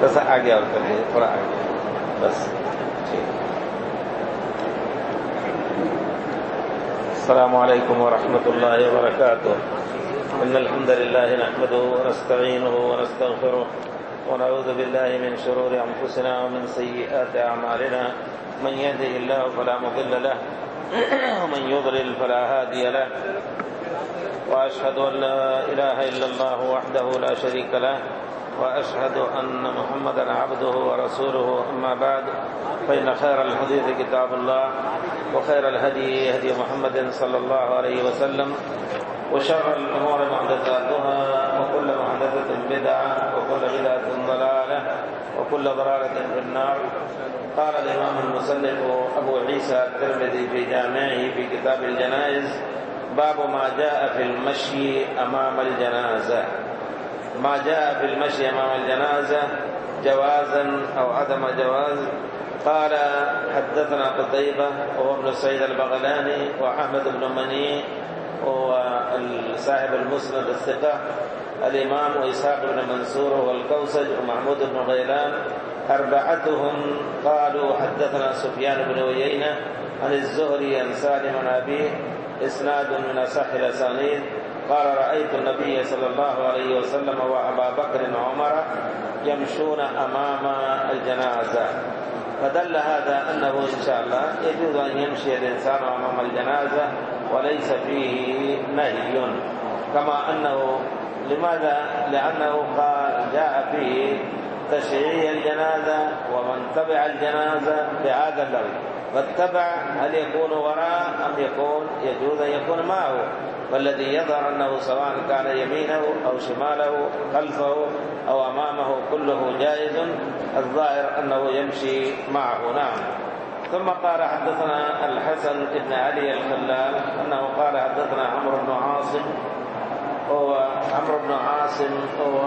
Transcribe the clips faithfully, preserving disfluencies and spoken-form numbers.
बस आगे और कर दीजिए, थोड़ा आगे बस। अस्सलामु अलैकुम व रहमतुल्लाहि व बरकातुहू। इन्नल हम्दुलिल्लाहि नहमदुहु व नस्तईनुहु व नस्तगफिरुह व नऊज़ु बिल्लाहि मिन शुरूरि अंफुसिना व मिन सय्यिआति अअमालिना। मन यहदिहिल्लाहु फला मुदिल्ल लहु व मन युद्लिल फला हादिय लहु। व अशहदु अन ला इलाहा इल्लल्लाहु वहदहु ला शरीका लहु व अशहदु अन्न मुहम्मदन अब्दुहु व रसूलुहु। अम्मा बअद फ़इन्न खैरल हदीस किताबुल्लाह व खैरल हदी हदी मुहम्मदिन सल्लल्लाहु अलैहि वसल्लम व शर्रल उमूरि मुहदसातुहा व कुल्लु मुहदसतिन बिदअह व कुल्लु बिदअतिन ज़लालह व कुल्लु ज़लालतिन फिन्नार। قال الإمام المصنف أبو عيسى الترمذي في جامعه في كتاب الجنائز: باب ما جاء في المشي أمام الجنازة. ما جاء في المشي أمام الجنازة جوازا أو عدم جواز. قال: حدثنا قتيبة وهو ابن سعيد البغلاني وأحمد بن مني وصاحب المسند الثقة الإمام وإسحاق بن منصور والكوسج ومحمود بن غيلان أربعتهم قالوا: حدثنا سفيان بن عيينة عن الزهري عن سالم عن أبيه إسناد من أصح الأسانيد. قال: رأيت النبي صلى الله عليه وسلم وأبا بكر وعمر يمشون أمام الجنازة. فدل هذا أنه إن شاء الله يجوز أن يمشي الإنسان أمام الجنازة وليس فيه نهي. كما أنه لماذا؟ لأنه قال جاء فيه تشييع الجنازة ومن تبع الجنازة بهذا اللفظ، فاتبع هل يكون وراء أم يكون يجوز أن يكون معه؟ والذي يظهر أنه سواء كان يمينه أو شماله خلفه أو أمامه كله جائز. الظاهر أنه يمشي معه. نعم. ثم قال: حدثنا الحسن بن علي الخلال أنه قال: حدثنا عمرو بن عاصم. هو عمرو بن عاصم هو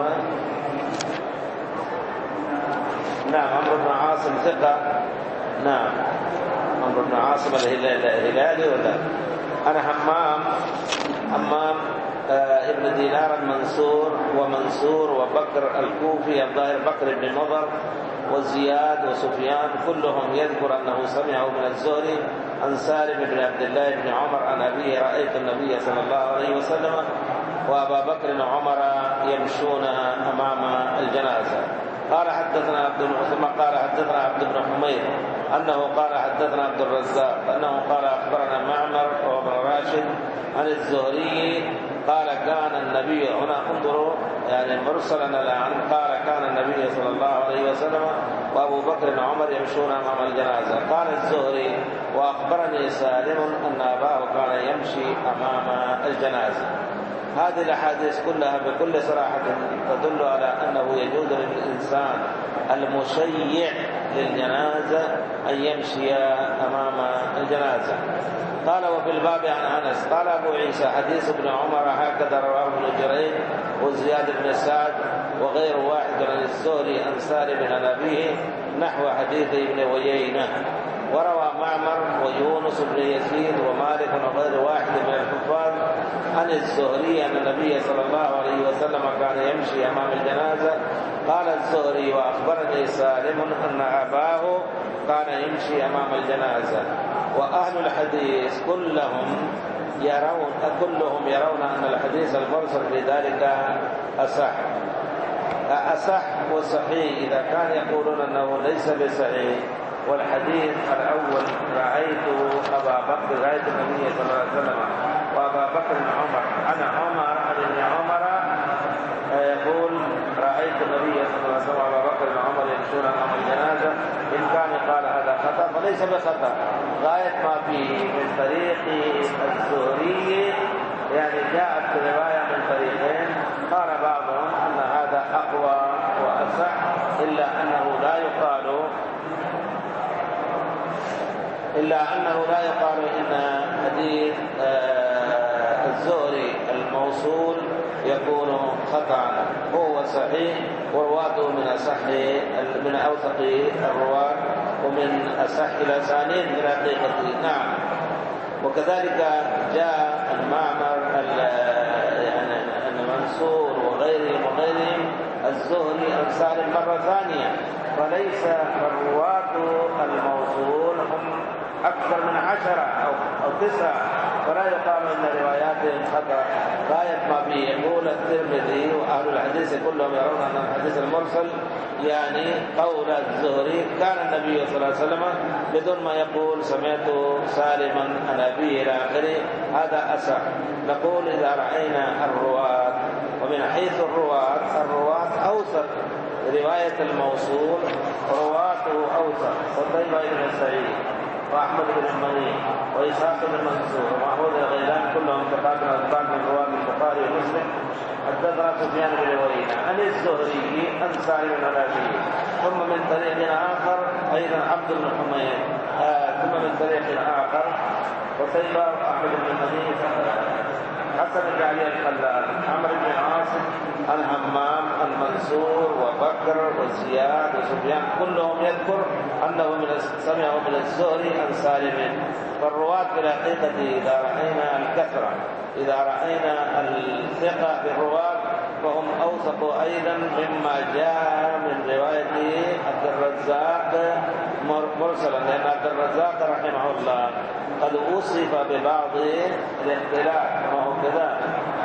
نعم عمرو بن عاصم ثقة. نعم عمرو بن عاصم الهلالي ولا أنا همام همام آه ابن دينار المنصور ومنصور وبكر الكوفي الظاهر بكر بن مضر وزياد وسفيان كلهم يذكر أنه سمعه من الزهري عن سالم بن عبد الله بن عمر عن أبيه: رأيت النبي صلى الله عليه وسلم وأبا بكر وعمر يمشون أمام الجنازة. قال: حدثنا عبد ثم قال: حدثنا عبد بن حميد أنه قال: حدثنا عبد الرزاق أنه قال: أخبرنا معمر وابن راشد عن الزهري قال: كان النبي هنا انظروا يعني مرسلا الآن قال: كان النبي صلى الله عليه وسلم وأبو بكر وعمر يمشون أمام الجنازة. قال الزهري: وأخبرني سالم أن أباه كان يمشي أمام الجنازة. هذه الأحاديث كلها بكل صراحة تدل على أنه يجوز للإنسان المشيع للجنازة أن يمشي أمام الجنازة. قال: وفي الباب عن أنس قال أبو عيسى: حديث ابن عمر هكذا رواه ابن جريج وزياد بن سعد وغير واحد عن الزهري عن سالم عن أبيه نحو حديث ابن عيينة. وروى معمر ويونس بن يزيد ومالك وغير واحد من الحفاظ عن الزهري أن النبي صلى الله عليه وسلم كان يمشي أمام الجنازة. قال الزهري: وأخبرني سالم أن أباه كان يمشي أمام الجنازة. وأهل الحديث كلهم يرون كلهم يرون أن الحديث المرسل في ذلك أصح أصح وصحيح إذا كان يقولون أنه ليس بصحيح. والحديث الأول: رأيت أبا بكر رأيت النبي صلى الله عليه وسلم وأبا بكر وعمر. أنا عمر عن ابن عمر يقول: رأيت النبي صلى الله عليه وسلم وأبا بكر وعمر يمشون أمام الجنازة. إن كان قال هذا خطأ فليس بخطأ. غاية ما فيه من طريق الزهري يعني جاءت رواية من طريقين. قال بعضهم أن هذا أقوى وأصح إلا أنه لا يقال إلا أنه لا يقال إن حديث الزهري الموصول يكون خطأ. هو صحيح ورواته من أصح من أوثق الرواة ومن أصح الأسانيد من حقيقته. نعم. وكذلك جاء المعمر يعني المنصور وغيرهم وغيرهم الزهري عن سالم مرة ثانية، فليس الرواة الموصول هم أكثر من عشرة أو, أو تسعة، فلا يقال أن رواياتهم خطأ. غاية ما فيه يقول الترمذي وأهل الحديث كلهم يرون أن الحديث المرسل يعني قول الزهري كان النبي صلى الله عليه وسلم بدون ما يقول سمعت سالما عن أبيه إلى آخره، هذا أصح. نقول إذا رأينا الرواة، ومن حيث الرواة الرواة أوثق، رواية الموصول رواته أوثق، قتيبة بن سعيد وأحمد بن المني وإسحاق بن منصور ومحمود الغيلان كلهم ثقات أثبات من رواة البخاري ومسلم. حدثنا سفيان بن عيينة عن الزهري عن سالم بن أبيه، ثم من طريق آخر أيضا عبد بن حميد، آه ثم من طريق آخر قتيبة وأحمد بن المني حسن بن علي الخلال عمرو بن عاصم الهمام المنصور وبكر وزياد وسفيان كلهم يذكر أنه من سمعه من الزهري عن سالم. فالرواة في الحقيقة إذا رأينا الكثرة، إذا رأينا الثقة بالرواة فهم أوثق أيضا مما جاء من رواية عبد الرزاق مرسلا، لأن عبد الرزاق رحمه الله قد وصف ببعض الاختلاف وهو كذا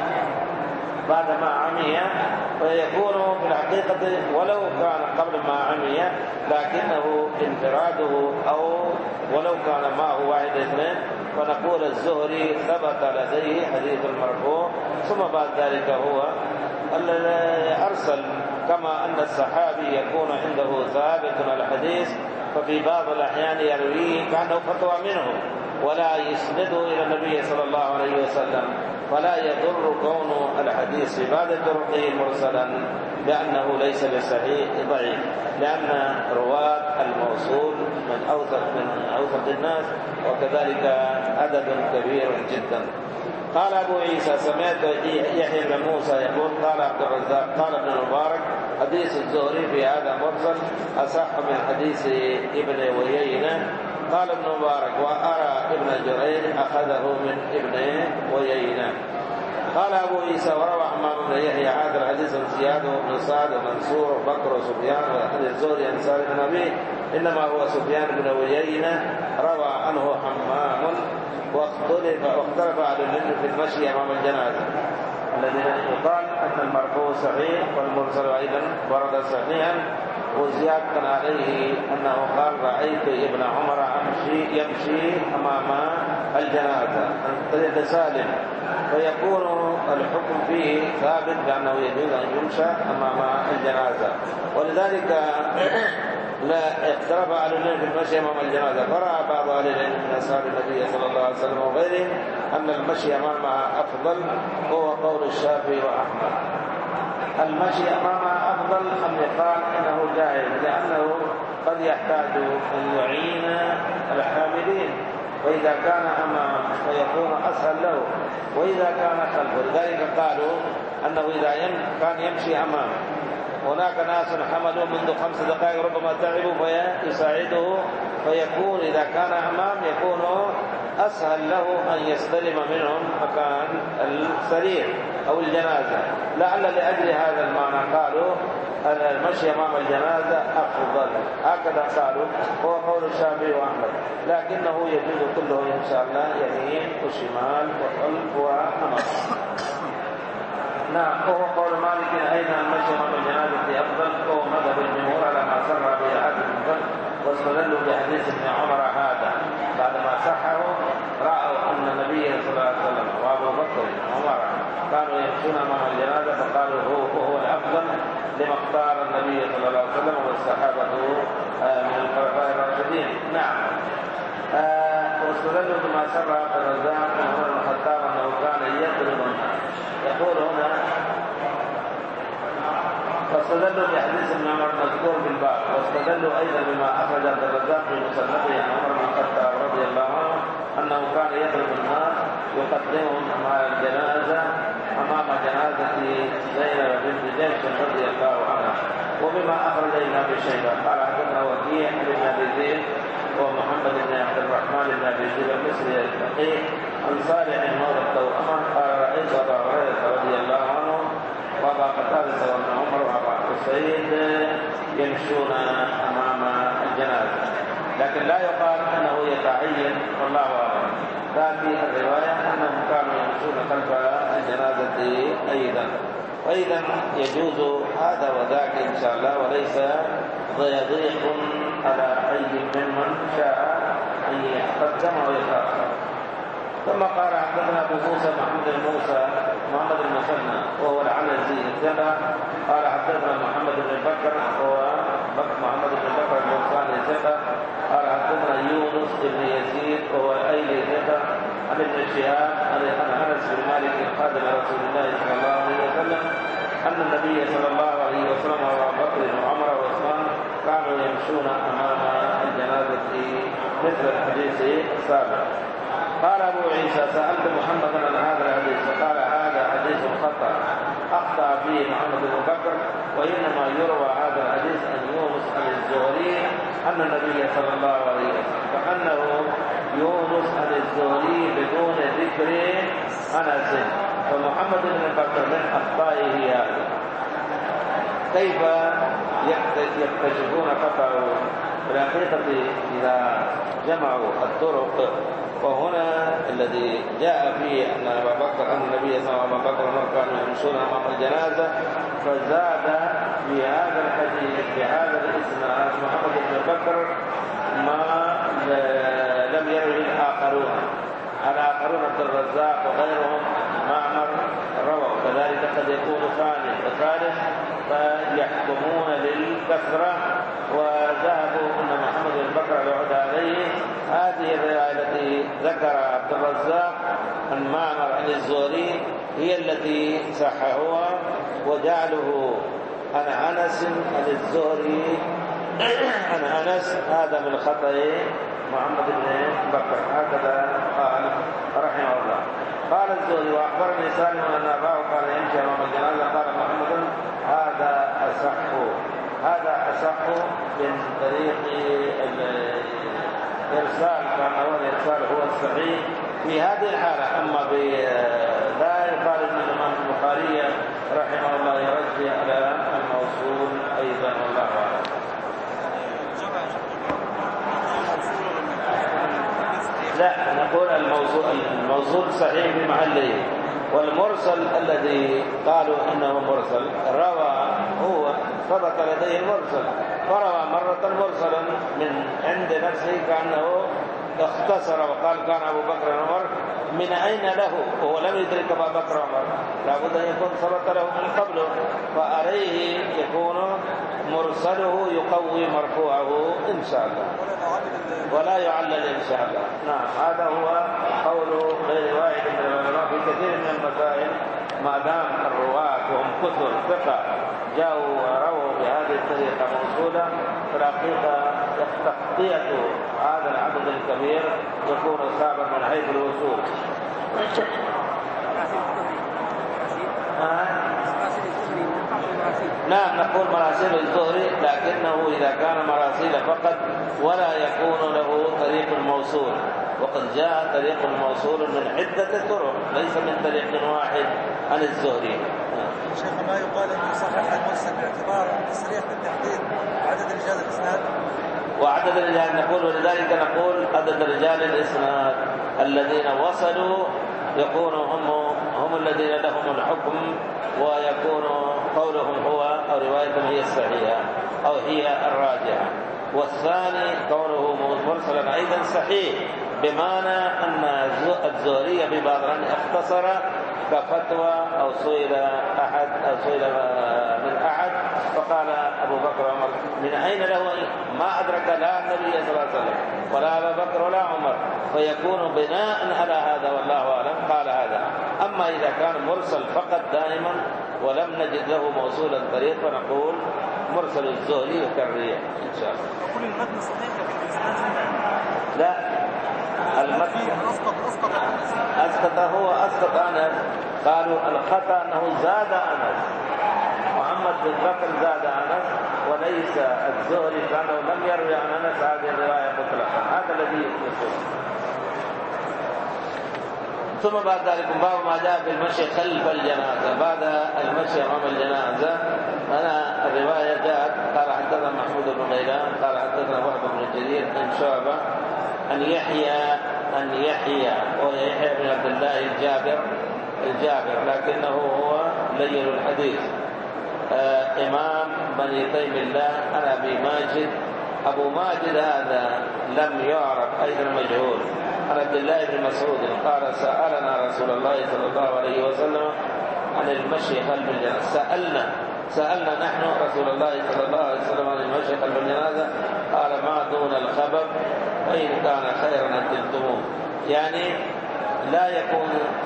بعد ما عمي، فيكون في الحقيقة ولو كان قبل ما عمي لكنه انفراده أو ولو كان معه واحد اثنين، فنقول الزهري ثبت لديه حديث المرفوع، ثم بعد ذلك هو الذي أرسل. كما أن الصحابي يكون عنده ثابت الحديث، ففي بعض الأحيان يرويه كأنه فتوى منه ولا يسنده إلى النبي صلى الله عليه وسلم، فلا يضر كون الحديث في بعض طرقه مرسلا لأنه ليس بصحيح ضعيف، لأن رواة الموصول من أوثق من أوثق الناس، وكذلك عدد كبير جدا. قال أبو عيسى سمعت يحيى بن موسى يقول قال عبد الرزاق قال ابن المبارك حديث الزهري في هذا مرسل أصح من حديث ابن عيينة. قال ابن مبارك وأرى ابن جريج أخذه من ابن عيينة. قال أبو عيسى وروى حمام بن يحيى هذا الحديث عن زياد وابن سعد ومنصور وبكر وسفيان وحديث الزهري عن سالم بن أبيه، إنما هو سفيان بن عيينة روى عنه حمام، واختلف واختلف أهل العلم في المشي أمام الجنازة، الذين يقال أن المرفوع صحيح والمرسل أيضا ورد صحيحا. وزياد كان عليه أنه قال رأيت ابن عمر أمشي يمشي أمام الجنازة عن طريق سالم، فيكون الحكم فيه ثابت بأنه يجوز أن يمشى أمام الجنازة. ولذلك لا اختلف أهل العلم في المشي أمام الجنازة، فرأى بعض أهل العلم من أصحاب النبي صلى الله عليه وسلم وغيرهم أن المشي أمامها أفضل، هو قول الشافعي وأحمد. المشي أمامها أفضل أم يقال إنه جائز، لأنه قد يحتاج أن يعين الحاملين، وإذا كان أمامه فيكون أسهل له، وإذا كان خلفه. لذلك قالوا أنه إذا كان يمشي أمامه هناك ناس حملوا منذ خمس دقائق ربما تعبوا فيساعده، فيكون إذا كان أمام يكون أسهل له أن يستلم منهم مكان السرير أو الجنازة. لعل لأجل هذا المعنى قالوا المشي أمام الجنازة أفضل، هكذا قالوا، هو قول الشافعي وأحمد، لكنه يجوز كله إن شاء الله، يمين وشمال وخلف وأمام. نعم، وهو قول مالك أيضا المشي أمام الجنازة أفضل، وهو مذهب الجمهور على ما سر به أحد المفرد، واستدلوا بحديث ابن عمر هذا بعدما صحه، رأوا أن النبي صلى الله عليه وسلم وأبو بكر وعمر كانوا يمشون أمام الجنازة، فقالوا هو هو الأفضل لما اختار النبي صلى الله عليه وسلم والصحابة من الخلفاء الراشدين. نعم، واستدلوا بما سر عبد الرزاق بن عمر بن الخطاب أنه كان يضرب الناس. يقول هنا واستدلوا بحديث ابن عمر مذكور في الباب، واستدلوا أيضا بما أخرج عبد الرزاق في مصنفه عن عمر بن الخطاب رضي الله عنه أنه كان يضرب الناس يقدمهم أمام الجنازة أمام جنازة زينب بنت جحش رضي الله عنها. وبما أخرج ابن أبي شيبة قال حدثنا وكيع بن أبي زيد ومحمد بن عبد الرحمن بن أبي زيد المصري الفقيه عن صالح مولى التوأمة قال رأيت أبا هريرة رضي الله عنه وأبا قتادة وابن عمر وأبا أسيد يمشون أمام الجنازة، لكن لا يقال أنه يتعين والله أعلم. تأتي الرواية أنهم كانوا يمشون خلف الجنازة أيضا، وإذا يجوز هذا وذاك إن شاء الله، وليس ضيق على أي ممن شاء أن يقدم أو يتأخر. ثم قال حدثنا أبو موسى محمد بن موسى محمد بن المثنى وهو العنزي الثقة قال حدثنا محمد بن بكر وهو محمد بن بكر البصري الثقة قال حدثنا يونس بن يزيد وهو أيلي ثقة عن ابن شهاب عن أنس بن مالك خادم رسول الله صلى الله عليه وسلم أن النبي صلى الله عليه وسلم وأبو بكر وعمر وعثمان كانوا يمشون أمام الجنازة مثل الحديث السابق. قال أبو عيسى سألت محمدا عن هذا الحديث فقال هذا حديث خطأ أخطأ فيه محمد بن بكر، وإنما يروى هذا الحديث عن يونس عن الزهري أن النبي صلى الله عليه وسلم، فأنه يونس عن الزهري بدون ذكر أنس، فمحمد بن بكر من أخطائه هذا. كيف يكتشفون خطأه؟ في الحقيقة إذا جمعوا الطرق، وهنا الذي جاء فيه أن أبا بكر أن النبي صلى الله عليه وسلم كانوا يمشون أمام الجنازة، فزاد في هذا الحديث بهذا الإسناد محمد بن بكر ما لم يروه الآخرون. الآخرون عبد الرزاق وغيرهم معمر رووا، كذلك قد يكون ثاني وثالث فيحكمون للكثرة، وذهبوا أن محمد بن بكر يعود عليه. هذه الرواية التي ذكر عبد الرزاق عن معمر عن الزهري هي التي صححوها، وجعله عن أنس عن الزهري عن أنس هذا من خطأ محمد بن بكر. هكذا قال رحمه الله. قال الزهري وأخبرني سالم أن أباه كان يمشي أمام الجنازة، قال محمد هذا أصح هذا أصح من طريق الإرسال، كان هو الإرسال هو الصحيح في هذه الحالة. أما لا يقال أن الإمام البخاري رحمه الله يرجع على الموصول أيضا والله أعلم. لا، نقول الموصول الموصول صحيح في محله، والمرسل الذي قالوا انه مرسل روى هو ثبت لديه المرسل، فروى مرة مرسلا من عند نفسه كأنه اختصر وقال كان أبو بكر وعمر، من أين له وهو لم يدرك أبا بكر وعمر، لابد أن يكون ثبت له من قبله، فعليه يكون مرسله يقوي مرفوعه إن شاء الله ولا يعلل إن شاء الله. نعم، هذا هو قول غير واحد من العلماء في كثير من المسائل، ما دام الرواة وهم كثر ثقة جاءوا ورووا بهذه الطريقة موصولة، في الحقيقة تغطية هذا العدد الكبير يكون سابقا من حيث الوصول. نعم، نقول مراسيل الزهري، لكنه إذا كان مراسيل فقط ولا يكون له طريق الموصول، وقد جاء طريق الموصول من عدة طرق ليس من طريق واحد عن الزهري. شيخ، ما يقال أنه صحيح المرسل باعتبار تصريح بالتحديد وعدد رجال الإسناد وعدد الرجال، نقول ولذلك نقول عدد رجال الإسناد الذين وصلوا يكون هم هم الذين لهم الحكم، ويكون قولهم هو أو روايتهم هي الصحيحة أو هي الراجعة. والثاني كونه مرسلا أيضا صحيح، بمعنى أن الزهري ببعض اختصر كفتوى أو سئل أحد أو سئل من أحد فقال أبو بكر عمر من أين له، ما أدرك لا النبي صلى الله عليه وسلم ولا أبا بكر ولا عمر، فيكون بناء على هذا والله أعلم قال هذا. أما إذا كان مرسل فقط دائما ولم نجد له موصول الطريق فنقول مرسل الزهري وكرية إن شاء الله. كل المتن صحيح في الإسناد؟ لا، المتن أسقط هو أسقط أنس، قالوا الخطأ أنه زاد أنس، محمد بن بكر زاد أنس وليس الزهري كانه لم يروي عن أنس هذه الرواية مطلقا، هذا الذي يقول. ثم بعد ذلك باب ما جاء في المشي خلف الجنازة، بعد المشي أمام الجنازة. أنا الرواية جاءت قال حدثنا محمود بن غيلان قال حدثنا وهب بن جرير عن شعبة أن يحيى أن يحيى ويحيى بن عبد الله الجابر الجابر لكنه هو لين الحديث. آه إمام بني تيم الله عن أبي ماجد. أبو ماجد هذا لم يعرف أيضا مجهول. عن عبد الله بن مسعود قال سألنا رسول الله صلى الله عليه وسلم عن المشي خلف الجنازة. سألنا سألنا نحن رسول الله صلى الله عليه وسلم عن المشي خلف الجنازة قال ما دون الخبر فإن كان خيرا أجلتموه. يعني لا يكون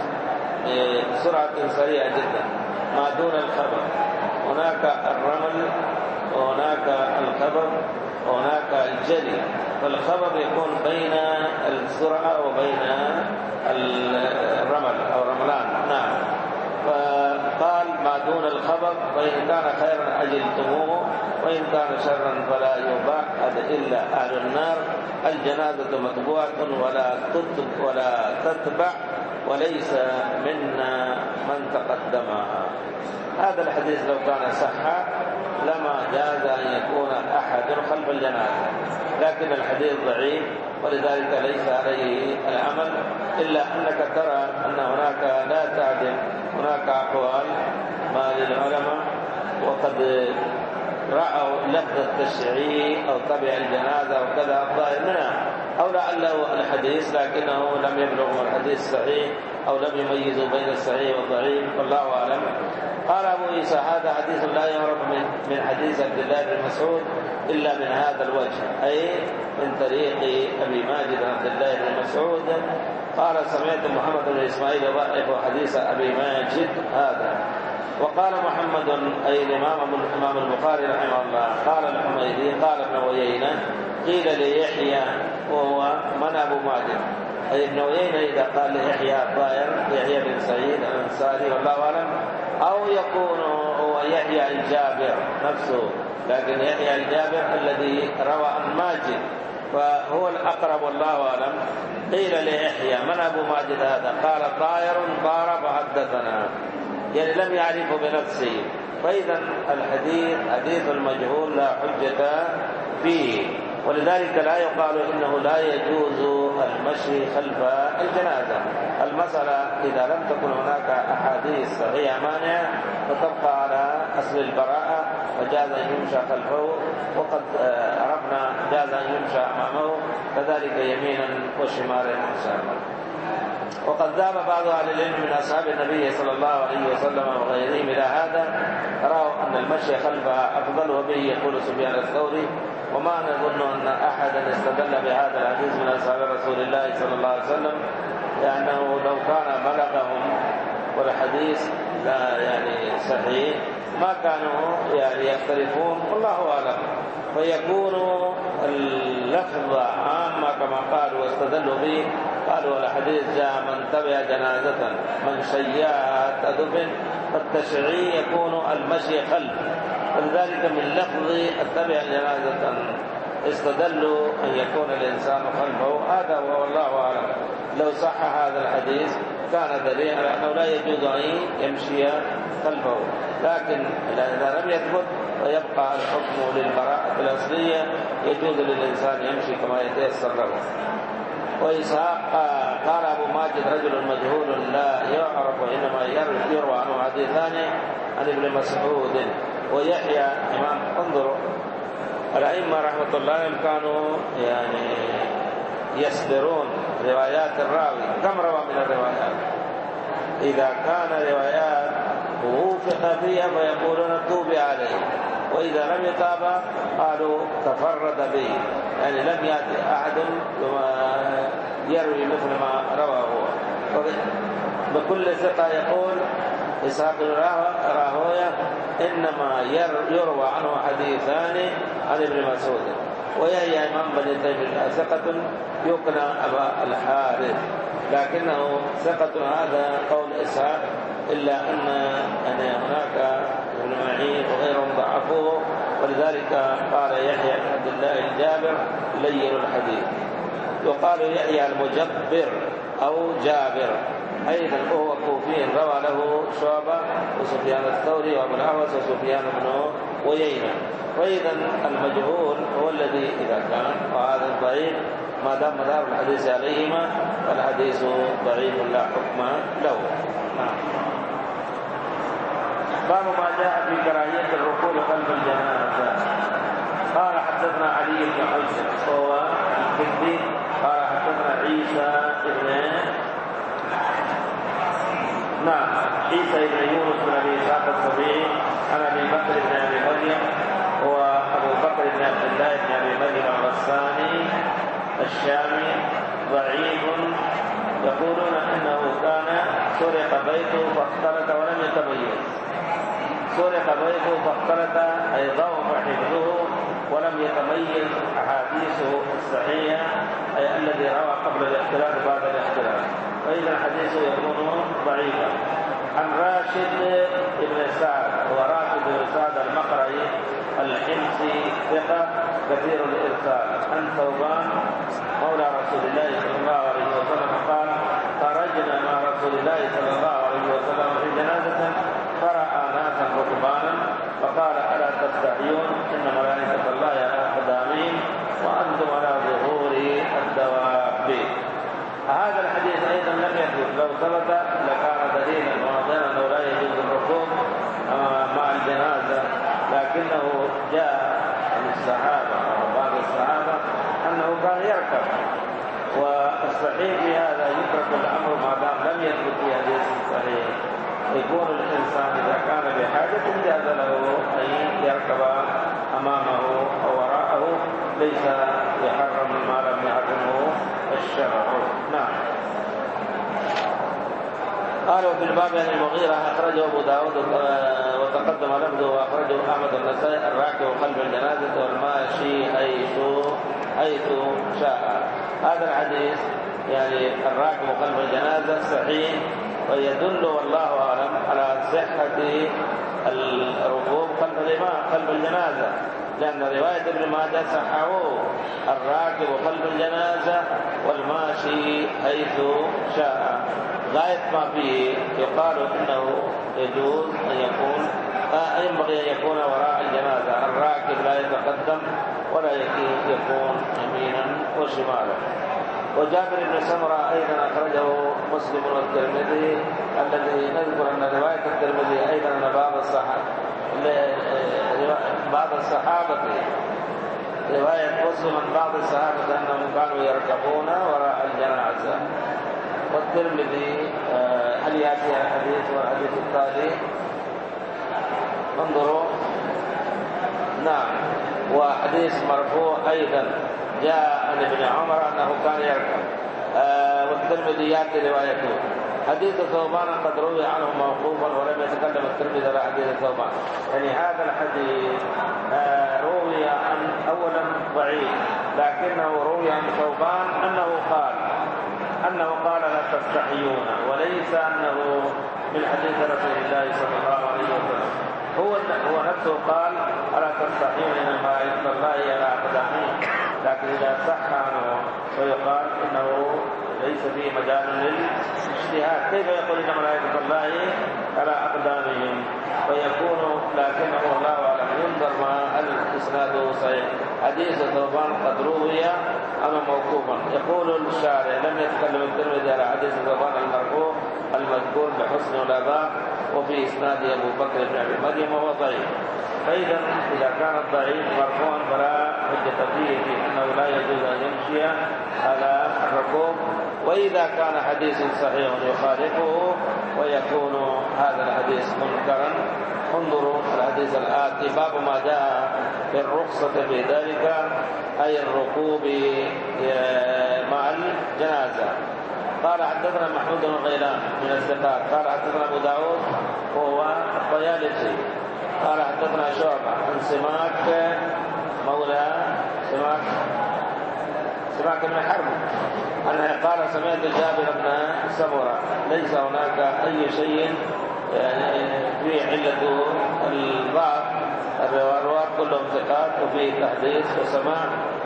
بسرعة سريعة جدا، ما دون الخبر. هناك الرمل وهناك الخبر وهناك الجري، فالخبر يكون بين السرعة وبين الرمل أو الرملان. نعم. فقال ما دون الخبر فإن كان خيرا أجلتموه وإن كان شرا فلا يباع إلا أهل النار. الجنازة متبوعة ولا تتبع ولا تتبع وليس منا من تقدمها. هذا الحديث لو كان صحا لما جاز أن يكون أحد خلف الجنازة، لكن الحديث ضعيف ولذلك ليس عليه العمل، إلا أنك ترى أن هناك لا تعدل، هناك أقوال ما للعلماء وقد رأوا لفظ التشريع أو تبع الجنازة وكذا الظاهر منها، أو لعله الحديث لكنه لم يبلغ الحديث الصحيح أو لم يميزوا بين الصحيح والضعيف، والله أعلم. قال أبو عيسى هذا حديث لا يعرف من من حديث عبد الله بن مسعود إلا من هذا الوجه، أي من طريق أبي ماجد عبد الله بن مسعود. قال سمعت محمد بن إسماعيل يضعف حديث أبي ماجد هذا. وقال محمد أي الإمام الإمام البخاري رحمه الله قال الحميدي قال ابن عيينة قيل ليحيى وهو من أبو ماجد، أي ابن عيينة إذا قال ليحيى الطائر يحيى بن سعيد الأنصاري والله أعلم، أو يكون هو يحيى الجابر نفسه، لكن يحيى الجابر الذي روى عن ماجد فهو الأقرب والله أعلم. قيل ليحيى من أبو ماجد هذا؟ قال طائر طار فحدثنا، يعني لم يعرفه بنفسه. فإذا الحديث حديث المجهول لا حجة فيه، ولذلك لا يقال إنه لا يجوز المشي خلف الجنازة. المسألة إذا لم تكن هناك أحاديث صحيحة مانعة فتبقى على أصل البراءة، فجاز أن يمشى خلفه، وقد عرفنا جاز أن يمشى أمامه، كذلك يمينا وشمالا إن شاء الله. وقد ذهب بعض أهل العلم من أصحاب النبي صلى الله عليه وسلم وغيرهم إلى هذا، رأوا أن المشي خلفها أفضل، وبه يقول سفيان الثوري. وما نظن أن أحدا استدل بهذا الحديث من أصحاب رسول الله صلى الله عليه وسلم، لأنه لو كان بلغهم والحديث لا يعني صحيح ما كانوا يعني يختلفون، والله أعلم. فيكون اللفظ عامة كما قالوا واستدلوا به، قالوا الحديث جاء من تبع جنازة من شيعها تدفن، فالتشريع يكون المشي خلف، فلذلك من لفظ اتبع جنازة استدلوا أن يكون الإنسان خلفه. هذا هو والله أعلم. لو صح هذا الحديث كان دليل على أنه لا يجوز أن يمشي خلفه، لكن إذا لم يثبت فيبقى الحكم للبراءة الأصلية، يجوز للإنسان يمشي كما يتيسر له. وإسحاق قال أبو ماجد رجل مجهول لا يعرف، إنما يروى عنه حديثان عن ابن مسعود. ويحيى إمام انظروا الأئمة رحمة الله عليهم كانوا يعني يصدرون روايات الراوي. كم روى من الروايات؟ إذا كان روايات ووفق فيها فيقولون توبي عليه، وإذا لم يتابع قالوا تفرد به، يعني لم يأتي أحد يروي مثل ما روى هو. بكل ثقة يقول إسحاق بن راهويه إنما يروى عنه حديثان عن ابن مسعود. ويحيى إمام بني تيم ثقة يقنى أبا الحارث، لكنه ثقة هذا قول إسحاق، إلا أن أن هناك ابن معين وغيرهم ضعفوه، ولذلك قال يحيى بن عبد الله الجابر لين الحديث. يقال يحيى المجبر أو جابر، أيضا هو كوفي روى له شعبة وسفيان الثوري وأبو الأحوص وسفيان بن عيينة. وإذا المجهول هو الذي إذا كان وهذا الضعيف ما دام مدار الحديث عليهما فالحديث ضعيف لا حكم له. نعم. باب ما جاء في كراهية الركوب خلف الجنازة. قال حدثنا علي بن حجر وهو الكندي قال حدثنا عيسى بن نعم عيسى بن يونس بن ابي اسحاق السبيعي عن ابي بكر بن ابي مريم هو ابو بكر بن عبد الله بن ابي مريم الغساني الشامي ضعيف. يقولون انه كان سرق بيته فاختلط ولم يتميز. سرق بيته فاختلط اي ضعف حفظه ولم يتميز احاديثه الصحيحه اي الذي روى قبل الاختلاط بعد الاختلاط، فاذا حديثه يكون ضعيفا. عن راشد بن سعد هو راشد بن سعد المقرئي الحمصي ثقة كثير الإرسال. عن ثوبان مولى رسول الله صلى الله عليه وسلم قال خرجنا مع رسول الله صلى الله عليه وسلم في جنازة فرأى ناسا ركبانا فقال ألا تستحيون إن ملائكة الله على أقدامهم وأنتم على ظهور الدواب. هذا الحديث أيضا لم يثبت، لو ثبت لكان دليلا واضحا أنه لا يجوز الركوب مع الجنازة، لكنه جاء عن الصحابة أو بعض الصحابة أنه كان يركب، والصحيح في هذا يترك الأمر ما دام لم يثبت في حديث صحيح. يكون الإنسان إذا كان بحاجة جاز له أن يركب أمامه أو وراءه، ليس يحرم ما لم يحرمه الشرع. نعم. قالوا في الباب عن المغيرة أخرجه أبو داود وتقدم لفظه وأخرجه أحمد النسائي الراكب خلف الجنازة والماشي حيث حيث شاء. هذا الحديث يعني الراكب خلف الجنازة صحيح، ويدل والله أعلم على صحة الركوب خلف الإمام خلف الجنازة، لأن رواية ابن ماجه صححوه الراكب خلف الجنازة والماشي حيث شاء. غاية ما فيه يقال إنه يجوز أن يكون آه ينبغي أن يكون وراء الجنازة، الراكب لا يتقدم ولا يكون يمينا وشمالا. وجابر بن سمرة أيضا أخرجه مسلم والترمذي، الذي نذكر أن رواية الترمذي أيضا أن بعض الصحابة بعض الصحابة رواية مسلم عن بعض الصحابة أنهم كانوا يركبون وراء الجنازة. والترمذي هل يأتي الحديث والحديث التالي انظروا. نعم. وحديث مرفوع أيضا جاء عن ابن عمر أنه كان يركب، آه والترمذي يأتي روايته. حديث ثوبان قد روي عنه موقوفا ولم يتكلم الترمذي على حديث ثوبان، يعني هذا الحديث آه روي عن أولا ضعيف، لكنه روي عن ثوبان أنه قال أنه قال لا تستحيون، وليس أنه من حديث رسول الله صلى الله عليه وسلم. هو هو نفسه قال ألا تستحيون إن ملائكة الله على أقدامهم، لكن إذا صح عنه فيقال إنه ليس فيه مجال للاجتهاد. كيف يقول إن ملائكة الله على أقدامهم فيكون، لكنه الله أعلم ينظر ما الإسناد صحيح. حديث ثوبان قد روي أما موقوفا. يقول الشارع لم يتكلم الترمذي على حديث ثوبان المرفوع المذكور بحسن الأداء وفي إسناد أبو بكر بن أبي مريم وهو ضعيف. فإذا إذا كان الضعيف مرفوعا فلا حجة فيه في أنه لا يجوز أن يمشي على الركوب، وإذا كان حديث صحيح يخالفه ويكون هذا الحديث منكرا. انظروا الحديث الآتي باب ما جاء في الرخصة في ذلك أي الركوب مع الجنازة. قال حدثنا محمود بن غيلان من الثقات قال حدثنا أبو داود وهو الطيالسي قال حدثنا شعبة عن سماك مولى سماك سماك بن حرب أنه قال سمعت جابر بن سمرة ليس هناك أي شيء يعني في علة الضعف، الرواة كلهم ثقات وفي تحديث وسماع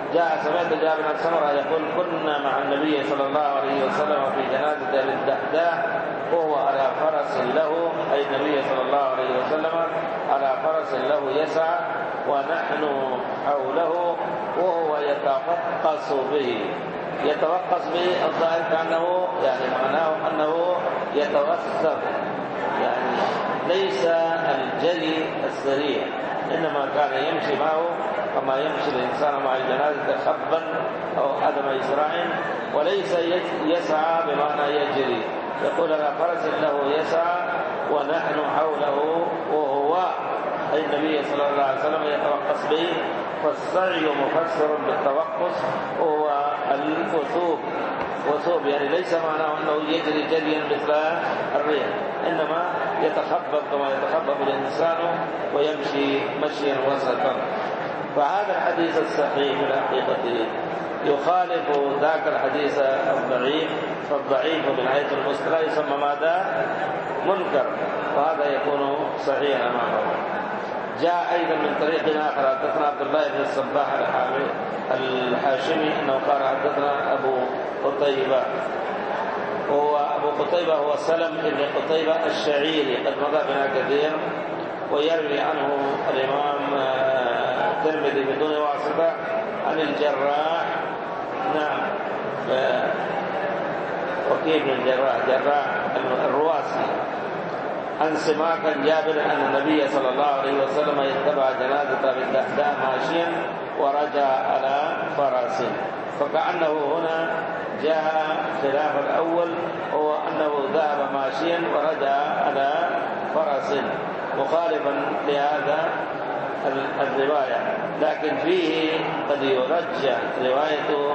جاء سمعت جابر بن سمرة يقول كنا مع النبي صلى الله عليه وسلم في جنازة أبي الدحداح وهو على فرس له، أي النبي صلى الله عليه وسلم على فرس له يسعى ونحن حوله وهو يتوقص به. يتوقص به الظاهر كأنه يعني معناه أنه يتوسط، يعني ليس الجري السريع، إنما كان يمشي معه كما يمشي الإنسان مع الجنازة خبا أو عدم إسراع، وليس يسعى بمعنى يجري. يقول على فرس له يسعى ونحن حوله وهو أي النبي صلى الله عليه وسلم يتوقص به. فالسعي مفسر بالتوقص هو الوثوب، وثوب يعني ليس معناه أنه يجري جريا مثل الريح، إنما يتخبط كما يتخبط الإنسان ويمشي مشيا وسطا. فهذا الحديث الصحيح في الحقيقة يخالف ذاك الحديث الضعيف، فالضعيف من حيث المصطلح يسمى ماذا؟ منكر، وهذا يكون صحيحا معه. جاء أيضا من طريق آخر حدثنا عبد الله بن الصباح الحاشمي أنه قال حدثنا أبو قتيبة، وهو أبو قتيبة هو سلم بن قتيبة الشعيري قد مضى بنا كثير، ويروي عنه الإمام الترمذي بدون واسطة عن الجراح، نعم وكيل بن الجراح جراح الرواسي، عن سماك جابر أن النبي صلى الله عليه وسلم اتبع جنازة أبي الدحداح ماشيا ورجع على فرس. فكأنه هنا جاء خلاف الأول، هو أنه ذهب ماشيا ورجع على فرس مخالفا لهذا الرواية، لكن فيه قد يرجع رواية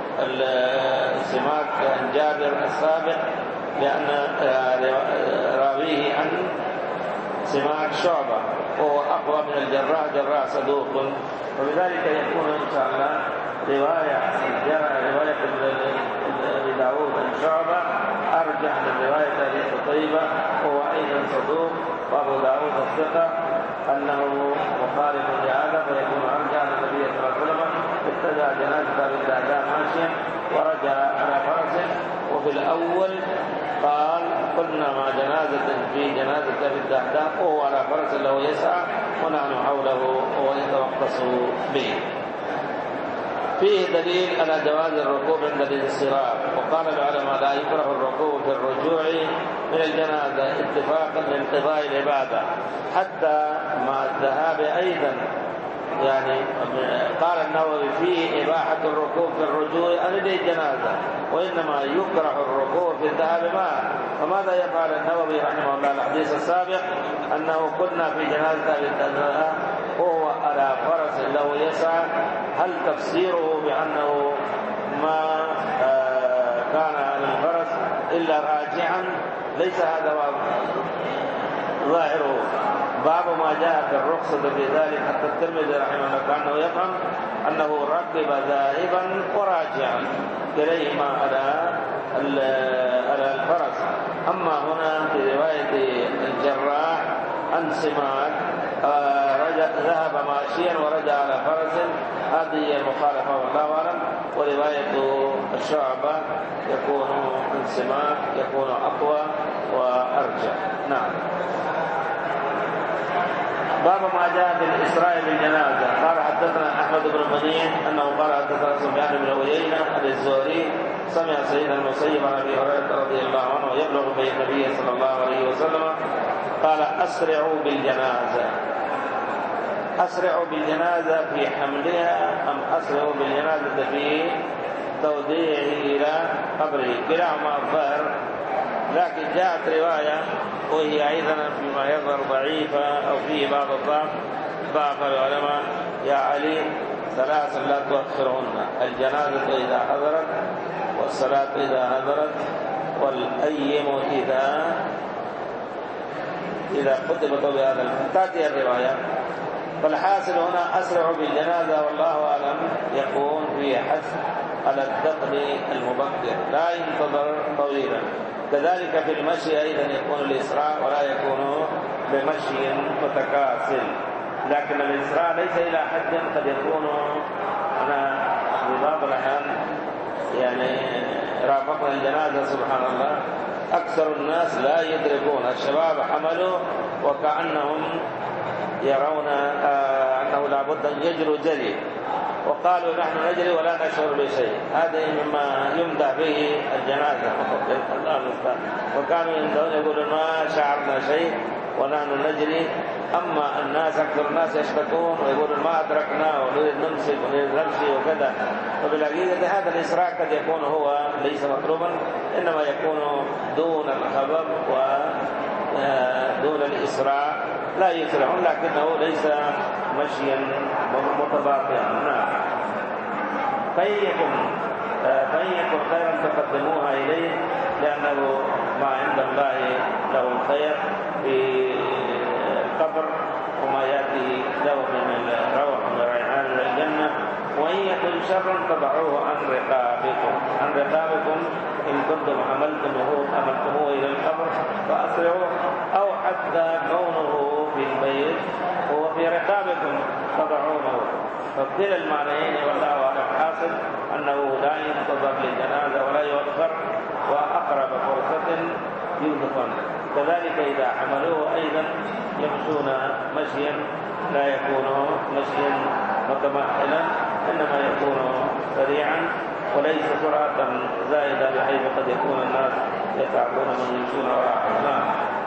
سماك عن جابر السابق لأن راويه عن سماك شعبة وهو أقوى من الجراح، جراح صدوق، وبذلك يكون إن شاء الله رواية رواية أبي داود عن شعبة أرجح من رواية أبي قتيبة وهو أيضا صدوق، وأبو داود الثقة أنه مخالف لهذا فيكون أرجح من النبي صلى الله عليه وسلم ابتدأ جنازة أبي الدحداح ماشيا ورجع على فرس. وفي الأول قال كنا مع جنازة في جنازة أبي الدحداح وهو على فرس له يسعى ونحن حوله وهو يتوقص به. فيه دليل على جواز الركوب عند الانصراف، وقال العلماء لا يكره الركوب في الرجوع من الجنازة اتفاقا لانقضاء العبادة حتى مع الذهاب أيضا، يعني قال النووي فيه إباحة الركوب في الرجوع عن الجنازة، وإنما يكره الركوب في الذهاب معه. فماذا يفعل النووي رحمه الله؟ الحديث السابق أنه كنا في جنازة أبي الدحداح وهو على فرس له يسعى، هل تفسيره بأنه ما كان على الفرس إلا راجعا؟ ليس هذا ظاهره. باب ما جاء في الرخصة في ذلك حتى الترمذي رحمه الله كأنه يفهم أنه ركب ذاهبا وراجعا كليهما على على الفرس. أما هنا في رواية الجراح عن سماك ذهب ماشيا ورجع على فرس، هذه المخالفة والله أعلم. ورواية الشعبة يكون عن سماك يكون أقوى وأرجح. نعم. باب ما جاء في الإسراء بالجنازة. قال حدثنا أحمد بن منيع أنه قال حدثنا سفيان بن عيينة عن الزهري سمع سيدنا المسيب عن أبي هريرة رضي الله عنه يبلغ به النبي صلى الله عليه وسلم قال أسرعوا بالجنازة. أسرعوا بالجنازة في حملها أم أسرعوا بالجنازة في توديعه إلى قبره؟ كلاهما الظاهر، لكن جاءت رواية وهي أيضا فيما يظهر ضعيفة أو فيه بعض الضعف. بعض العلماء يا علي ثلاث لا تؤخرهن: الجنازة إذا حضرت، والصلاة إذا حضرت، والأيم إذا إذا قدمت بهذا. تأتي الرواية. فالحاصل هنا أسرع بالجنازة والله أعلم يكون في حث على الدخل المبكر لا ينتظر طويلا. كذلك في المشي أيضا يكون الإسراع ولا يكون بمشي متكاسل، لكن الإسراع ليس إلى حد قد يكون رافقنا الجنازة سبحان الله أكثر الناس لا يدركون. الشباب حملوا وكأنهم يرون أنه لابد أن يجروا جري، وقالوا نحن نجري ولا نشعر بشيء. هذا مما يمدح به الجنازة الله المستعان. وكانوا يندون يقولون ما شعرنا شيء ونحن نجري. أما الناس أكثر الناس يشتكون ويقولون ما أدركنا ونريد نمسك ونريد نمشي وكذا. وبالحقيقة هذا الإسراع قد يكون هو ليس مطلوبا، إنما يكون دون الخبر ودون الإسراع، لا يسرعون لكنه ليس مشيا متباطئا. نعم. فإن يكن فإن يكن خيرا تقدموها إليه، لأنه ما عند الله له الخير في القبر وما يأتي له من الروح والريحان إلى الجنة. وإن يكن شرا فضعوه عن رقابكم عن رقابكم إن كنتم حملتموه حملتموه إلى القبر فأسرعوا، أو حتى كونه في البيت هو في رقابكم فضعونه. فكلا المعنيين والله أعلم. حاصل أنه لا ينتظر للجنازة ولا يؤخر، وأقرب فرصة يدفن. كذلك إذا حملوه أيضا يمشون مشيا لا يكون مشيا متمهلا، إنما يكون سريعا وليس سرعة زائدة بحيث قد يكون الناس يتعبون من يمشون وراءهم.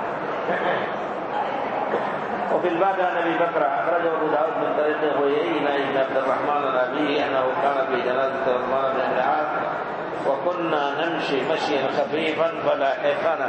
وفي الباب عن ابي بكر اخرجه ابو داود من طريق هويين بن عبد الرحمن عن ابيه انه كان في جنازه عثمان بن العاص وكنا نمشي مشيا خفيفا فلاحقنا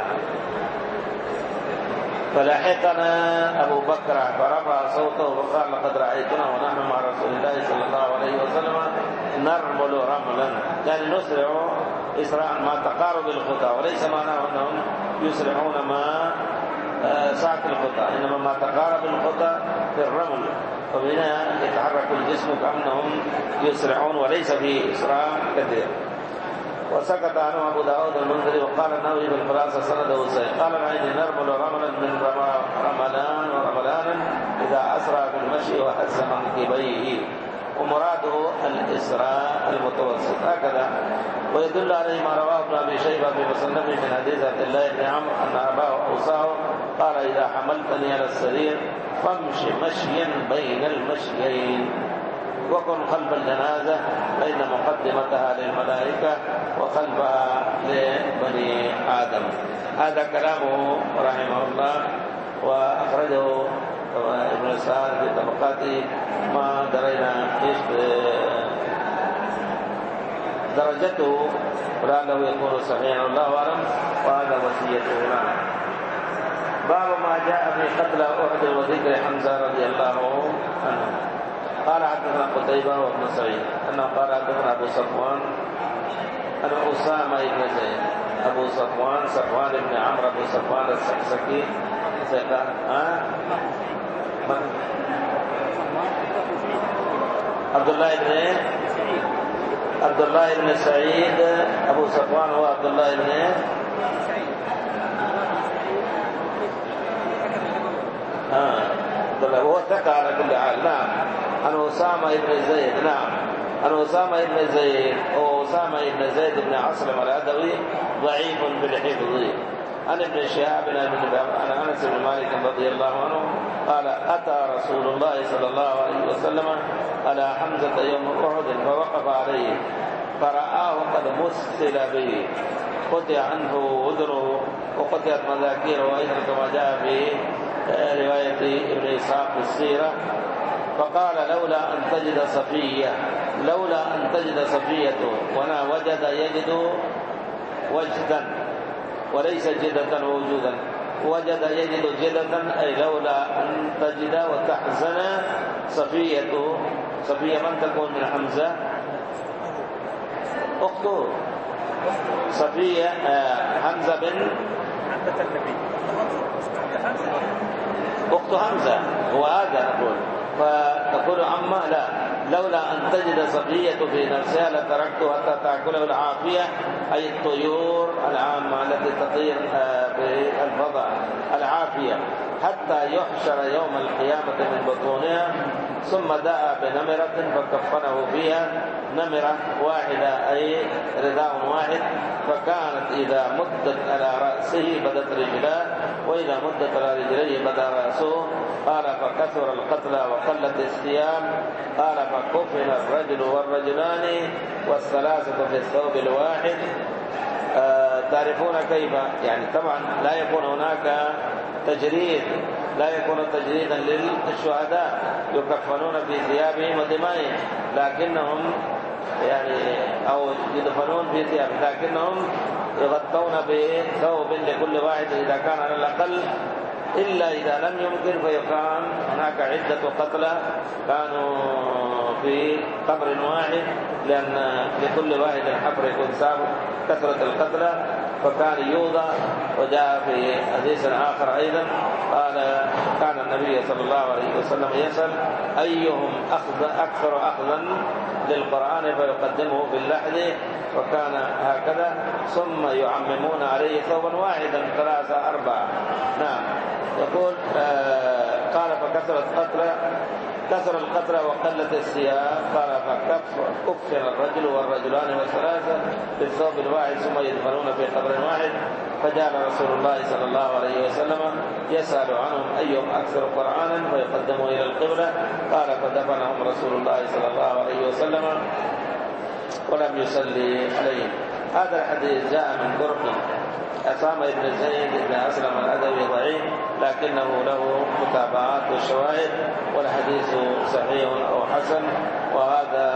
فلاحقنا ابو بكر فرفع صوته وقال لقد رايتنا ونحن مع رسول الله صلى الله عليه وسلم نرمل رملا، يعني نسرع اسراعا مع تقارب الخطى، وليس معناه انهم يسرعون ما ساعة الخطى، إنما ما تقارب الخطى في الرمل، وبهنا يتحرك الجسم كأنهم يسرعون وليس فيه إسراع كثير. وسكت عنه أبو داود المنذري وقال النووي في الخلاصة سنده سيء. قال العيني نرمل رملا من رملان ورملانا إذا أسرع في المشي وحز منكبيه، ومراده الإسراء المتوسط هكذا. ويدل عليه ما رواه ابن أبي شيبة في مسنده من حديث عبد الله بن عمرو أن أباه أوصاه قال إذا حملتني على السرير فامشي مشيا بين المشيين، وكن خلف الجنازة بين مقدمتها للملائكة وخلفها لبني آدم. هذا كلامه رحمه الله، وأخرجه ابن سعد في طبقاته. ما درينا ايش درجته ولعله يكون صحيحا والله اعلم، وهذا وصيته لنا. باب ما جاء في قتل احد وذكر حمزه رضي الله عنه. قال حدثنا قتيبة وابن سعيد انه قال حدثنا ابو صفوان انا اسامه بن زيد ابو صفوان صفوان بن عمرو ابو صفوان السكسكي ثقة. ها عبد الله بن عبد الله بن سعيد ابو صفوان هو عبد الله بن اه عبد الله هو ثقة على كل حال. نعم. عن أسامة بن زيد. نعم. عن أسامة بن زيد وأسامة بن زيد بن عاصم العدوي ضعيف بالحفظ. عن ابن شهاب عن أنس بن مالك رضي الله عنه قال أتى رسول الله صلى الله عليه وسلم على حمزة يوم أحد فوقف عليه فرآه قد مسل به، قطع عنه وذره وقطعت مذاكيره أيضا كما جاء في رواية ابن إسحاق في السيرة. فقال لولا أن تجد صفية لولا أن تجد صفيته، وأنا وجد يجد وجدا وليس جدة ووجودا، وجد يجد جدة أي لولا أن تجد وتحزن صفيته. صفية من تكون من حمزة؟ أخته صفية حمزة بن أخت حمزة هو هذا نقول. فتقول عمه لا لولا أن تجد صفية في نفسها لتركت حتى تأكله العافية، أي الطيور العامة التي تطير بالفضاء العافية حتى يحشر يوم القيامة من بطونها، ثم دعا بنمرة فكفنه فيها، نمرة واحدة أي رداء واحد، فكانت إذا مدت على رأسه بدت رجلاه، وإذا مدت على رجليه بدا رأسه. قال فكثر القتلى وقلت الثياب. قال فكفن الرجل والرجلان والثلاثة في الثوب الواحد. آه تعرفون كيف؟ يعني طبعا لا يكون هناك تجريد، لا يكون تجريدا للشهداء يكفنون في ثيابهم ودمائهم، لكنهم يعني أو يدفنون في ثياب، لكنهم يغطون بثوب لكل واحد إذا كان على الأقل، إلا إذا لم يمكن فيكون هناك عدة قتلى كانوا في قبر واحد، لأن لكل واحد حفر يكون سابق كثرة القتلى، فكان يوضع. وجاء في حديث آخر أيضا قال كان النبي صلى الله عليه وسلم يسأل أيهم أخذ أكثر أخذا للقرآن فيقدمه باللحد، وكان هكذا، ثم يعممون عليه ثوبا واحدا ثلاثة أربعة. نعم. يقول آه قال فكثرت قتلى كثر القتلى وقلت الثياب. قال فكفن الرجل والرجلان والثلاثة بالثوب الواحد ثم يدفنون في قبر واحد. فجاء رسول الله صلى الله عليه وسلم يسأل عنهم أيهم أكثر قرآنا فيقدموا إلى القبلة. قال فدفنهم رسول الله صلى الله عليه وسلم ولم يصلي عليهم. هذا الحديث جاء من طرق. أسامة بن زيد بن أسلم الأدوي ضعيف، لكنه له متابعات وشواهد، والحديث صحيح أو حسن. وهذا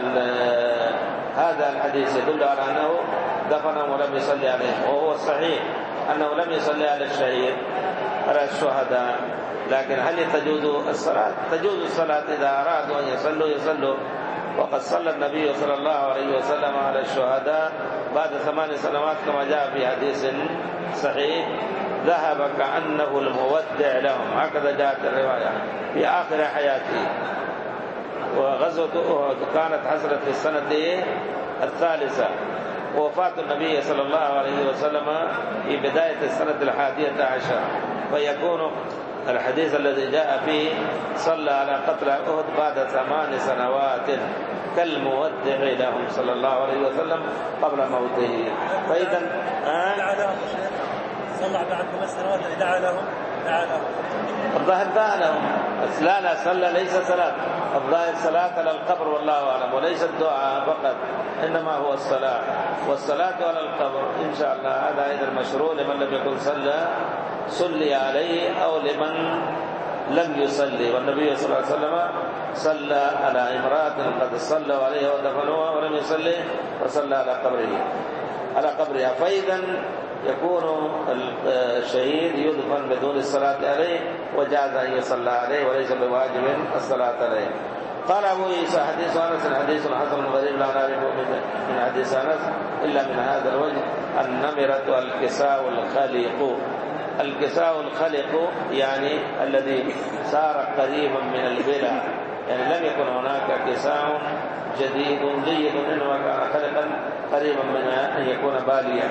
هذا الحديث يدل على أنه دفنهم ولم يصلي عليهم، وهو الصحيح أنه لم يصلي على الشهيد على الشهداء. لكن هل تجوز الصلاة؟ تجوز الصلاة إذا أرادوا أن يصلوا يصلوا. وقد صلى النبي صلى الله عليه وسلم على الشهداء بعد ثمان سنوات كما جاء في حديث صحيح، ذهب كأنه المودع لهم، هكذا جاءت الرواية، في آخر حياته. وغزوة أحد كانت حصلت في السنة الثالثة، ووفاة النبي صلى الله عليه وسلم في بداية السنة الحادية عشر، فيكون الحديث الذي جاء فيه صلى على قتل أحد بعد ثمان سنوات كالمودع لهم صلى الله عليه وسلم قبل موته. فإذا دعا لهم صلى بعد ثمان سنوات دعا لهم دعا لهم الظاهر دعا لهم، بس لا لا صلى ليس صلاة، الظاهر صلاة على القبر والله أعلم، وليس الدعاء فقط، إنما هو الصلاة. والصلاة على القبر إن شاء الله هذا أيضا مشروع لمن لم يكن صلى صلي عليه أو لمن لم يصلي. والنبي صلى الله عليه وسلم صلى على امرأة قد صلوا عليها ودفنوها ولم يصلي، وصلى على قبره على قبرها. فإذا يكون الشهيد يدفن بدون الصلاة عليه، وجاز أن يصلى عليه وليس بواجب الصلاة عليه. قال أبو عيسى حديث أنس حديث حسن غريب لا نعرفه من حديث أنس إلا من هذا الوجه. النمرة الكساء الخليق. الكساء الخلق يعني الذي صار قريبا من البلع، يعني لم يكن هناك كساء جديد جيد، إنما كان خلقا قريبا من أن يكون باليا.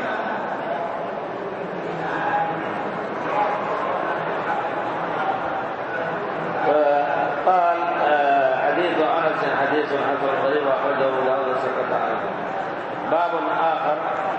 فقال حديث أنس حديث حسن غريب أخرجه أبو داود وسكت عنه. باب آخر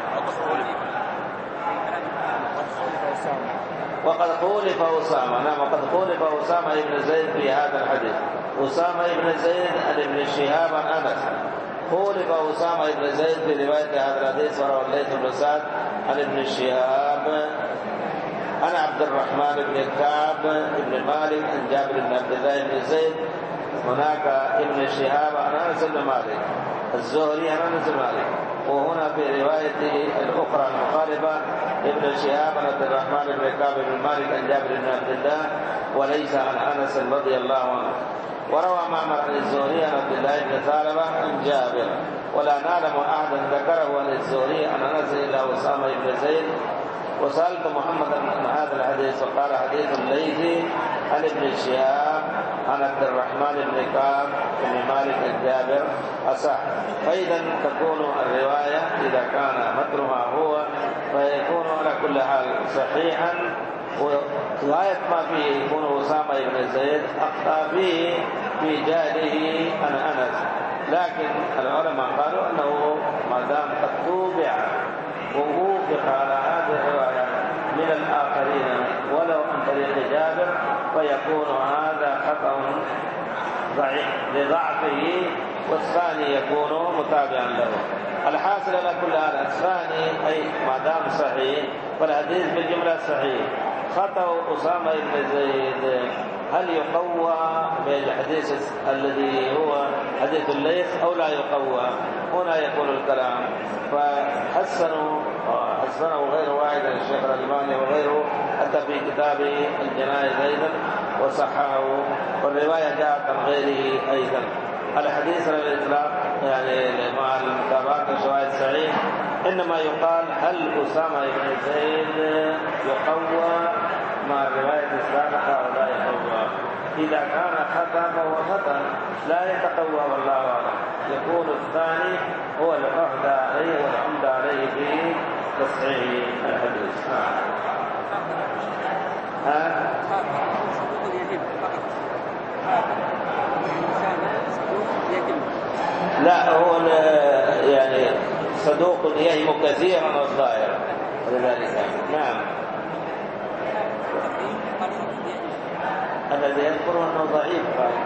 وقد خولف أسامة. نعم وقد خولف أسامة بن زيد في هذا الحديث. أسامة بن زيد عن ابن شهاب عن أنس. خولف أسامة بن زيد في رواية هذا الحديث، وروى الليث بن سعد عن ابن شهاب عن عبد الرحمن بن كعب بن مالك عن جابر بن عبد الله بن زيد. هناك ابن شهاب عن أنس بن مالك الزهري عن أنس بن مالك. وهنا في رواية الأخرى المقاربة ابن شهاب عن عبد الرحمن بن كعب بن مالك عن جابر بن عبد الله، وليس عن أنس رضي الله عنه. وروى معمر عن الزهري عن عبد الله بن ثعلبة عن جابر، ولا نعلم أحدا ذكره عن الزهري عن أنس إلا أسامة بن زيد. وسألت محمد عن هذا الحديث وقال حديث الليثي عن ابن شهاب عن عبد الرحمن بن كعب بن مالك الجابر أصح. فإذا تكون الرواية إذا كان متنها هو فيكون على كل حال صحيحا، وغاية ما فيه يكون أسامة بن زيد أخطأ فيه في جهله عن أنس، لكن العلماء قالوا أنه ما دام قد توبع ووافق على هذه الرواية من الآخرين ولو عن طريق جابر فيكون هذا خطأ ضعيف لضعفه، والثاني يكون متابعا له. الحاصل على كل هذا الثاني أي ما دام صحيح فالحديث بالجملة صحيح. خطأ أسامة بن زيد هل يقوى بالحديث الذي هو حديث الليث أو لا يقوى؟ هنا يكون الكلام. فحسنوا حسنه غير واحد الشيخ الألباني وغيره حتى في كتاب الجنائز أيضا وصححه، والرواية جاءت عن غيره أيضا. الحديث على الإطلاق يعني مع المتابعة الشواهد صحيح، إنما يقال هل أسامة بن زيد يقوى مع الرواية السابقة أو لا يقوى؟ إذا كان خطأ فهو خطأ لا يتقوى والله أعلم، يكون الثاني هو الأحدى عليه والحمد عليه في تصحيح الحديث. ها؟ لا هو يعني صدوق يهم كثيرا الظاهر ولذلك نعم. الذي يذكر انه ضعيف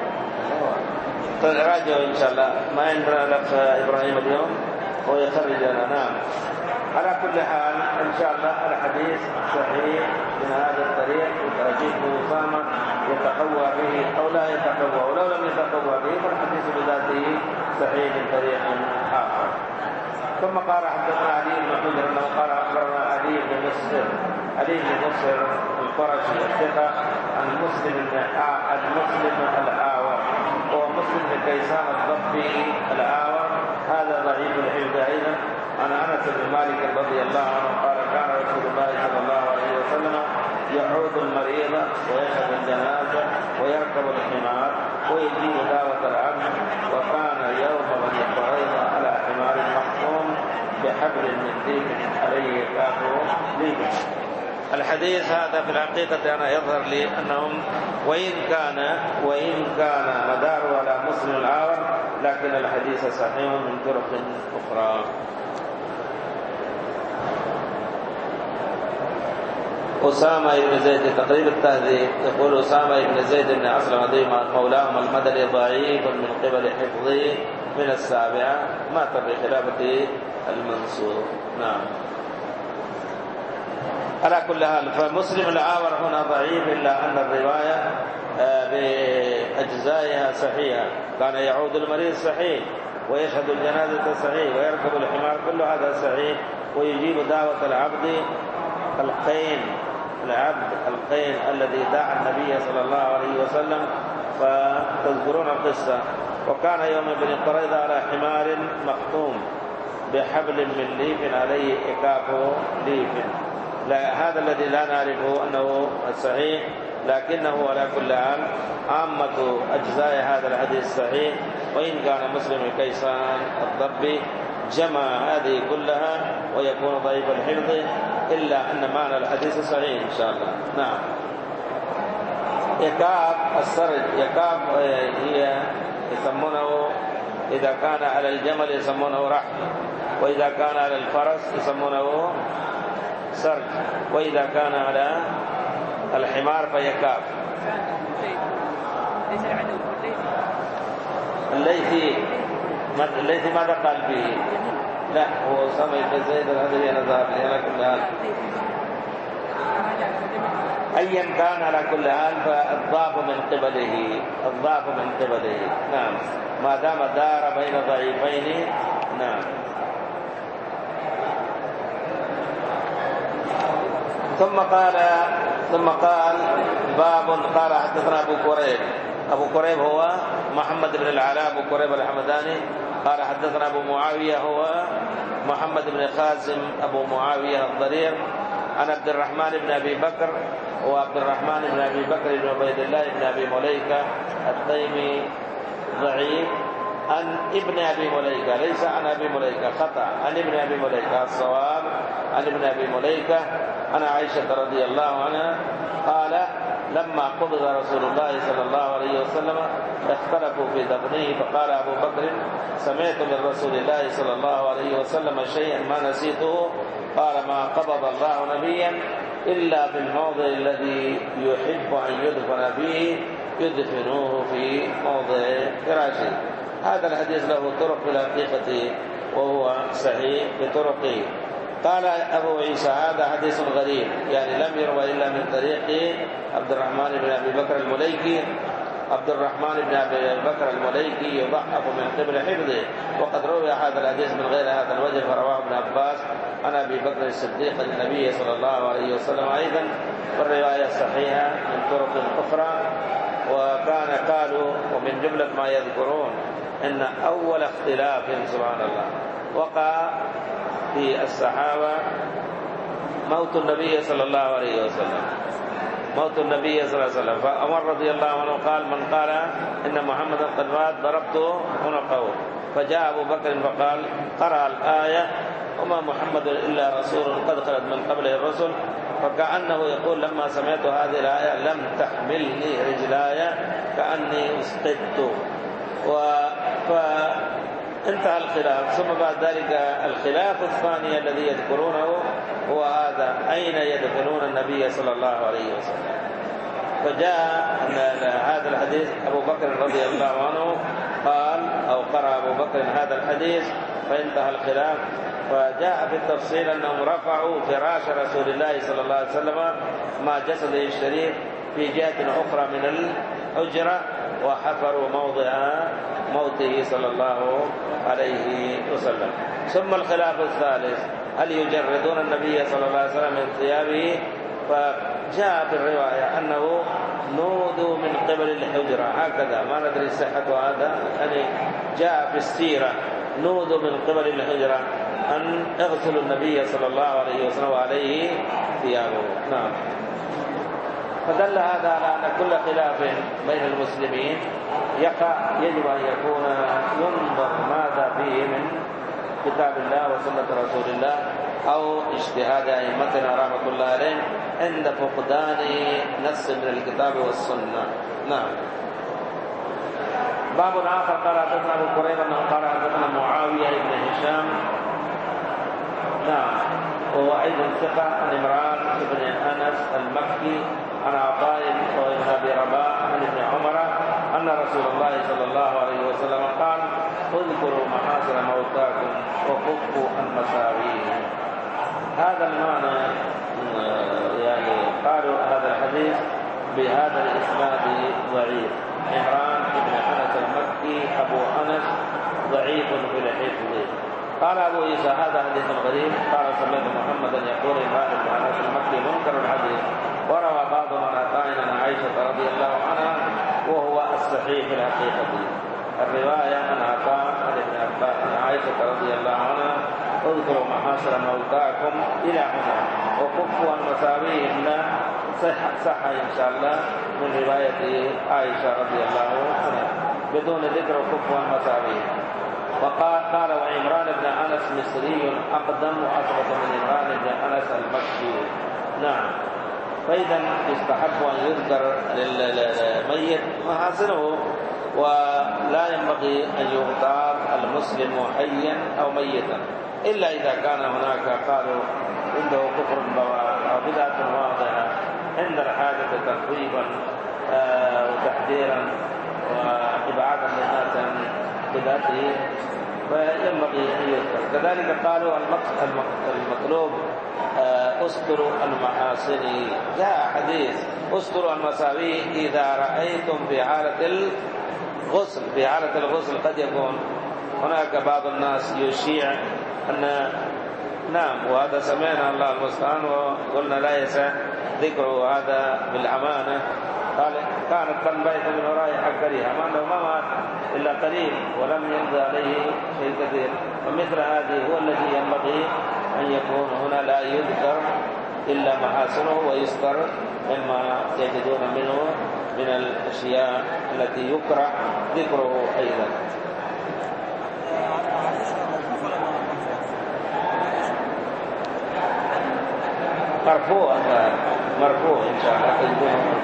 راجعوا ان شاء الله، ما عندنا لك ابراهيم اليوم هو يخرج لنا. نعم. على كل حال ان شاء الله الحديث صحيح من هذا الطريق، وتأكيد أسامة يتقوى به او لا يتقوى، ولو لم يتقوى به فالحديث بذاته صحيح من طريق آخر. ثم قال حدثنا علي بن حجر انه قال اخبرنا علي بن مسهر علي بن مسهر القرشي الثقة عن مسلم بن المسلم الآور، هو مسلم بن كيسان الضبي الآور، هذا ضعيف الحفظ ايضا. عن انس بن مالك رضي الله عنه قال كان رسول الله صلى الله عليه وسلم يعود المريض ويشهد الجنازة ويركب الحمار ويجيب دعوة العبد، وكان يوم بني قريظة على حمار محكوم بحبل من ليف عليه كافر ليف. الحديث هذا في الحقيقة أنا يظهر لي أنهم وإن كان وإن كان مداره على مسلم الآور لكن الحديث صحيح من طرق أخرى. أسامة بن زيد تقريب التهذيب يقول أسامة بن زيد بن أسلم مولاهم المدني ضعيف من قبل حفظه من السابعة، مات بخلافة المنصور. نعم. على كل حال فمسلم الآور هنا ضعيف، إلا أن الرواية بأجزائها صحيحة. كان يعود المريض صحيح، ويشهد الجنازة صحيح، ويركب الحمار، كل هذا صحيح، ويجيب دعوة العبد القين العبد القين الذي دعا النبي صلى الله عليه وسلم. فتذكرون القصة. وكان يوم بني قريظة على حمار مختوم بحبل من ليف عليه إكاف ليف. لا هذا الذي لا نعرفه أنه صحيح، لكنه على كل حال عامة أجزاء هذا الحديث صحيح، وإن كان مسلم كيسان الضبي جمع هذه كلها ويكون ضعيف الحفظ، إلا أن معنى الحديث صحيح إن شاء الله. نعم. يكاب السرج يكاب هي يسمونه إذا كان على الجمل يسمونه رحل، وإذا كان على الفرس يسمونه سرج، وإذا كان على الحمار فيكاب. الليثي الليثي ماذا قال به؟ لا هو أسامة بن زيد الهذي أنا ذهب إلى كل حال. أيا كان على كل حال فالضعف من قبله الضعف من قبله. نعم. ما دام دار بين ضعيفين. نعم. ثم قال ثم قال باب قال حدثنا أبو كريب. أبو كريب هو محمد بن العلاء أبو كريب الحمداني قال حدثنا أبو معاوية هو محمد بن خازم أبو معاوية الضرير عن عبد الرحمن بن أبي بكر وعبد الرحمن بن أبي بكر بن عبيد الله بن أبي مليكة التيمي ضعيف، عن ابن أبي مليكة، ليس عن أبي مليكة، خطأ، عن ابن أبي مليكة، الصواب عن ابن أبي مليكة عن عائشة رضي الله عنها قال لما قبض رسول الله صلى الله عليه وسلم اختلفوا في دفنه، فقال أبو بكر سمعت من رسول الله صلى الله عليه وسلم شيئا ما نسيته، قال ما قبض الله نبيا إلا في الموضع الذي يحب أن يدفن فيه يدفنوه في موضع فراشه. هذا الحديث له طرق في الحقيقة وهو صحيح بطرقه. قال أبو عيسى هذا حديث غريب، يعني لم يروى إلا من طريق عبد الرحمن بن أبي بكر المليكي. عبد الرحمن بن أبي بكر المليكي يضعف من قبل حفظه، وقد روي هذا الحديث من غير هذا الوجه، فرواه ابن عباس عن أبي بكر الصديق عن النبي صلى الله عليه وسلم أيضا، والرواية الصحيحة من طرق أخرى. وكان قالوا ومن جملة ما يذكرون أن أول اختلاف سبحان الله وقع في الصحابة موت النبي صلى الله عليه وسلم، موت النبي صلى الله عليه وسلم، فعمر رضي الله عنه قال من قال إن محمدا قد مات ضربته عنقه، فجاء أبو بكر فقال قرأ الآية وما محمد إلا رسول قد خلت من قبله الرسل، فكأنه يقول لما سمعت هذه الآية لم تحملني رجلاي كأني أسقطت. فانتهى الخلاف. ثم بعد ذلك الخلاف الثاني الذي يذكرونه هو هذا أين يدفنون النبي صلى الله عليه وسلم. فجاء هذا الحديث أبو بكر رضي الله عنه قال أو قرأ أبو بكر هذا الحديث فانتهى الخلاف. فجاء في التفصيل أنهم رفعوا فراش رسول الله صلى الله عليه وسلم مع جسده الشريف في جهة أخرى من الحجرة وحفروا موضع موته صلى الله عليه وسلم. ثم الخلاف الثالث هل يجردون النبي صلى الله عليه وسلم من ثيابه؟ فجاء في الرواية أنه نودوا من قبل الحجرة، هكذا ما ندري صحة هذا، يعني جاء في السيرة نودوا من قبل الحجرة أن اغسلوا النبي صلى الله عليه وسلم وعليه ثيابه. نعم. فدل هذا على أن كل خلاف بين المسلمين يقع يجب أن يكون ينظر ماذا فيه من كتاب الله وسنة رسول الله أو اجتهاد أئمتنا رحمة الله عليهم عند فقدان نص من الكتاب والسنة. نعم. باب آخر قال حدثنا أبو كريب أنه قال حدثنا معاوية بن هشام، نعم، وهو أيضا ثقة، عن عمران بن أنس المكي عن عطاء بن أبي رباح عن ابن عمر أن رسول الله صلى الله عليه وسلم قال اذكروا محاسن موتاكم وكفوا عن مساويهم. هذا المعنى يعني قالوا هذا الحديث بهذا الإسناد ضعيف. عمران بن أنس المكي أبو أنس ضعيف في الحفظ. قال أبو عيسى هذا حديث غريب. قال سمعت محمدا يقول عمران بن أنس المكي منكر الحديث، وروى بعض من أتانا عن عائشة رضي الله عنها وهو الصحيح في الحقيقة. الرواية عن عطاء عن عائشة رضي الله عنها اذكروا محاسن موتاكم إلى هنا وكفوا عن مساويهم لا صح, صح إن شاء الله من رواية عائشة رضي الله عنها بدون ذكر وكفوا عن مساويهم. وقال قال وعمران بن أنس مصري أقدم وأثبت من عمران بن أنس المكي. نعم. فإذا يستحب أن يذكر للميت محاسنه، ولا ينبغي أن يغتاب المسلم حيا أو ميتا إلا إذا كان هناك قالوا عنده كفر أو بدعة واضحة عند الحاجة تخويفا وتحذيرا وإبعادا للناس عن بدعته فينبغي أن يذكر. كذلك قالوا المطلوب أستروا المحاسن. جاء حديث أستروا المساوي إذا رأيتم في حالة الغسل. في حالة الغسل قد يكون هناك بعض الناس يشيع أن نعم، وهذا سمعنا الله المستعان وقلنا لا يسع ذكره هذا بالأمانة. قال كانت تنبيت من وراء حكريها ما أنه ما مات إلا قليل ولم يمضي عليه شيء كثير، ومثل هذه هو الذي ينبغي أن يكون هنا لا يذكر إلا محاسنه ويستر مما يجدون منه من الأشياء التي يكره ذكره أيضا. مرفوع مرفوع إن شاء الله تجدونه.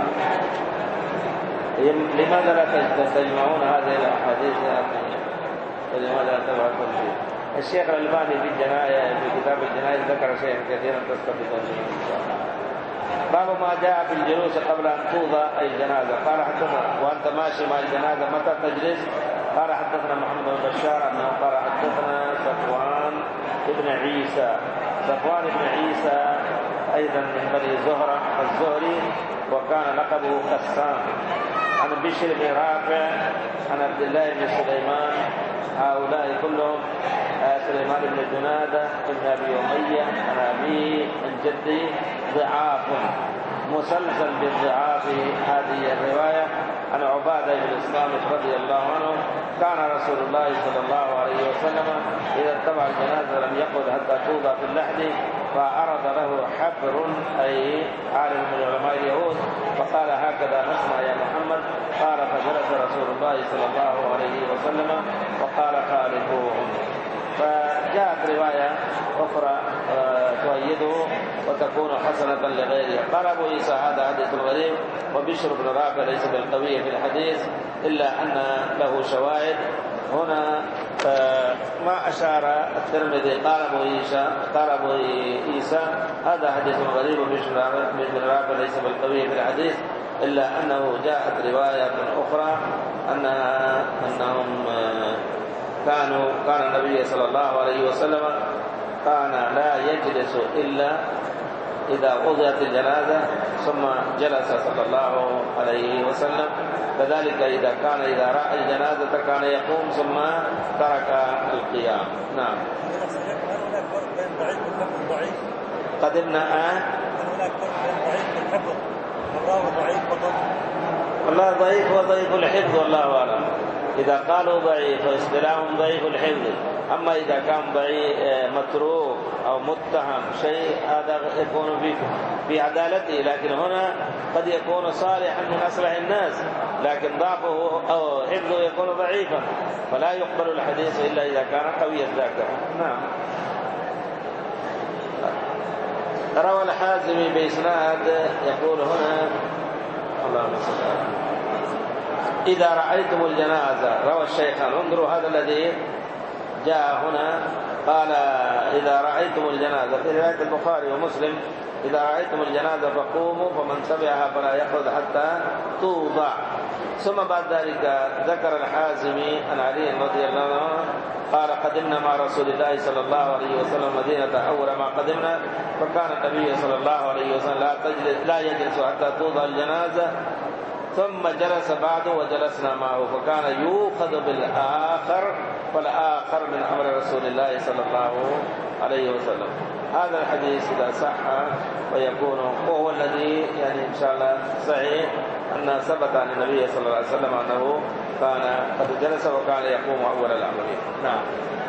لماذا لا تجمعون هذه الأحاديث ولماذا لا تبعثون فيه؟ الشيخ الألباني في الجنائز في كتاب الجنائز ذكر شيئا كثيرا تستفيدون منه إن شاء الله. باب ما جاء في الجلوس قبل أن توضع الجنازة. قال حدثنا وأنت ماشي مع الجنازة متى تجلس؟ قال حدثنا محمد بن بشار أنه قال حدثنا صفوان بن عيسى. صفوان بن عيسى أيضا من بني زهرة الزهري وكان لقبه قسام. عن بشر بن رافع عن عبد الله بن سليمان. هؤلاء كلهم سليمان بن جنادة بن أبي أمية عن أبيه عن جده ضعاف مسلسل بالضعاف. هذه الرواية عن عبادة بن الصامت رضي الله عنه كان رسول الله صلى الله عليه وسلم إذا اتبع الجنازة لم يقعد حتى توضع في اللحد فعرض له حبر أي عالم من علماء اليهود فقال هكذا نصنع يا محمد. قال فجلس رسول الله صلى الله عليه وسلم وقال خالفوهم. فجاءت رواية أخرى تؤيده وتكون حسنة لغيرها. قال أبو عيسى هذا حديث غريب وبشر بن رافع ليس بالقوي في الحديث إلا أن له شواهد. هنا ما أشار الترمذي قال أبو عيسى قال أبو عيسى هذا حديث غريب وبشر بن رافع ليس بالقوي في الحديث إلا أنه جاءت رواية أخرى أنها أنهم كانوا كان النبي صلى الله عليه وسلم كان لا يجلس إلا إذا وضعت الجنازة ثم جلس صلى الله عليه وسلم. كذلك إذا كان إذا رأى الجنازة كان يقوم ثم ترك القيام. نعم. قدمنا آه والله ضعيف وضعيف الحفظ والله أعلم. إذا قالوا ضعيف فاصطلاحهم ضعيف الحفظ. أما إذا كان ضعيف متروك أو متهم شيء هذا يكون في في عدالته. لكن هنا قد يكون صالحا من أصلح الناس لكن ضعفه أو حفظه يكون ضعيفا فلا يقبل الحديث إلا إذا كان قوي الذاكرة. نعم. روى الحازمي بإسناد يقول هنا اللهم صل على إذا رأيتم الجنازة. روى الشيخان. انظروا هذا الذي جاء هنا قال إذا رأيتم الجنازة في رواية البخاري ومسلم إذا رأيتم الجنازة فقوموا فمن تبعها فلا يقعد حتى توضع. ثم بعد ذلك ذكر الحازمي عن علي رضي الله عنه قال قدمنا مع رسول الله صلى الله عليه وسلم مدينة أول ما قدمنا فكان النبي صلى الله عليه وسلم لا, لا يجلس حتى توضع الجنازة ثم جلس بعده وجلسنا معه فكان يؤخذ بالآخر فالآخر من أمر رسول الله صلى الله عليه وسلم. هذا الحديث إذا صح ويكون وهو الذي يعني إن شاء الله صحيح أن ثبت عن النبي صلى الله عليه وسلم أنه كان قد جلس وكان يقوم أول الأمر. نعم.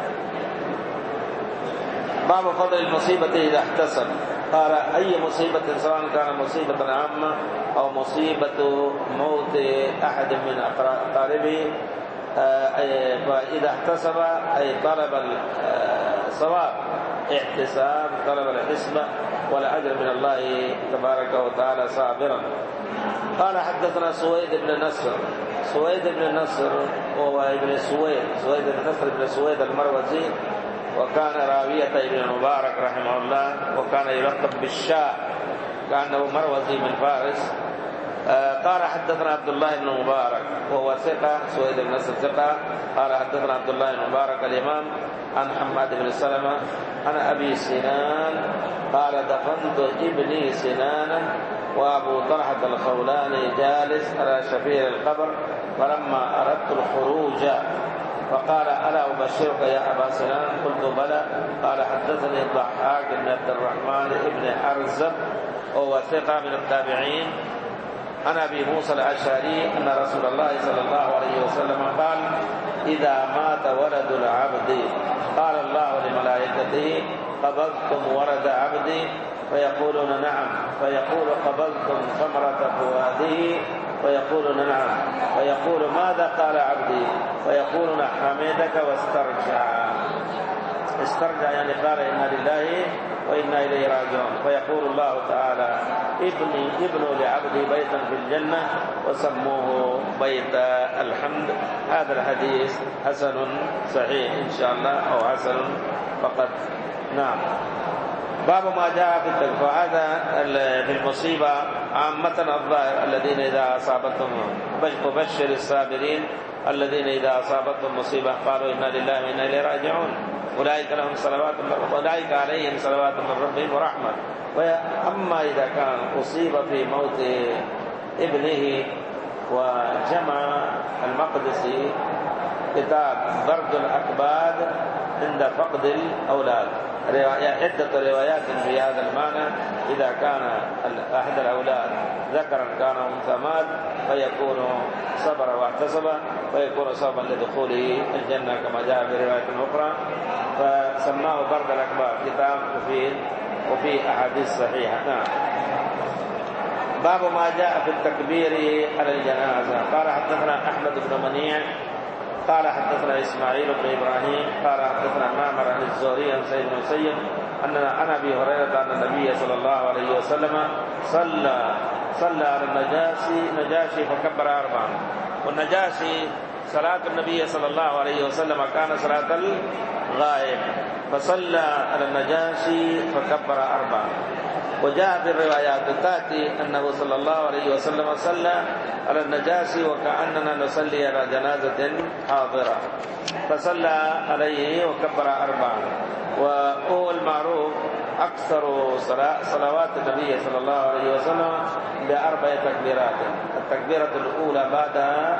باب فضل المصيبة إذا احتسب. قال أي مصيبة سواء كان مصيبة عامة أو مصيبة موت أحد من أقاربه فإذا احتسب أي طلب الصواب احتساب طلب الحسبة والأجر من الله تبارك وتعالى صابرا. قال حدثنا سويد بن نصر. سويد بن نصر وهو ابن سويد سويد بن نصر بن سويد المروزي وكان راوية ابن المبارك رحمه الله وكان يلقب بالشاه كأنه مروزي من فارس. قال حدثنا عبد الله بن المبارك وهو ثقة. سويد بن نصر ثقة. قال حدثنا عبد الله بن المبارك الإمام عن حماد بن سلمة عن أبي سنان قال دفنت ابني سنانا وأبو طلحة الخولاني جالس على شفير القبر فلما أردت الخروج فقال ألا أبشرك يا أبا سنان قلت بلى. قال حدثني الضحاك بن عبد الرحمن بن أرزب وهو ثقة من التابعين عن أبي موسى الأشعري أن رسول الله صلى الله عليه وسلم قال إذا مات ولد العبد قال الله لملائكته قبضتم ورد عبدي فيقولون نعم، فيقول قبضتم ثمرة فؤاده فيقولون نعم، فيقول ماذا قال عبدي فيقولون حمدك واسترجع. استرجع يعني قال إنا لله وإنا إليه راجعون. فيقول الله تعالى ابني ابنوا لعبدي بيتا في الجنة وسموه بيت الحمد. هذا الحديث حسن صحيح إن شاء الله أو حسن فقط. نعم. باب ما جاء في التكفير. هذا في المصيبة عامة الظاهر الذين إذا أصابتهم وبشر الصابرين الذين إذا أصابتهم مصيبة قالوا إنا لله وإنا إليه راجعون أولئك لهم صلوات أولئك عليهم صلوات من ربهم ورحمة. وأما إذا كان أصيب في موت ابنه وجمع المقدسي كتاب برد الأكباد عند فقد الأولاد، عدة روايات في هذا المعنى. إذا كان أحد الأولاد ذكرا كان أنثى مات فيكون صبر واحتسب فيكون سببا لدخوله الجنة كما جاء في رواية أخرى، فسماه برد الأكباد كتاب مفيد وفيه أحاديث صحيحة. نعم. باب ما جاء في التكبير على الجنازة. قال حدثنا أحمد بن منيع قال حدثنا إسماعيل بن إبراهيم قال حدثنا معمر عن الزهري عن سيد بن المسيب أن عن أبي هريرة أن النبي صلى الله عليه وسلم صلى صلى على النجاشي نجاشي فكبر أربعا. والنجاشي صلاة النبي صلى الله عليه وسلم كان صلاة الغائب، فصلى على النجاشي فكبر أربعا. وجاء في الروايات تأتي أنه صلى الله عليه وسلم صلى على النجاشي وكأننا نصلي على جنازة حاضرة، فصلى عليه وكبر أربعا. وهو المعروف أكثر صلوات النبي صلى الله عليه وسلم بأربع تكبيرات. التكبيرة الأولى بعدها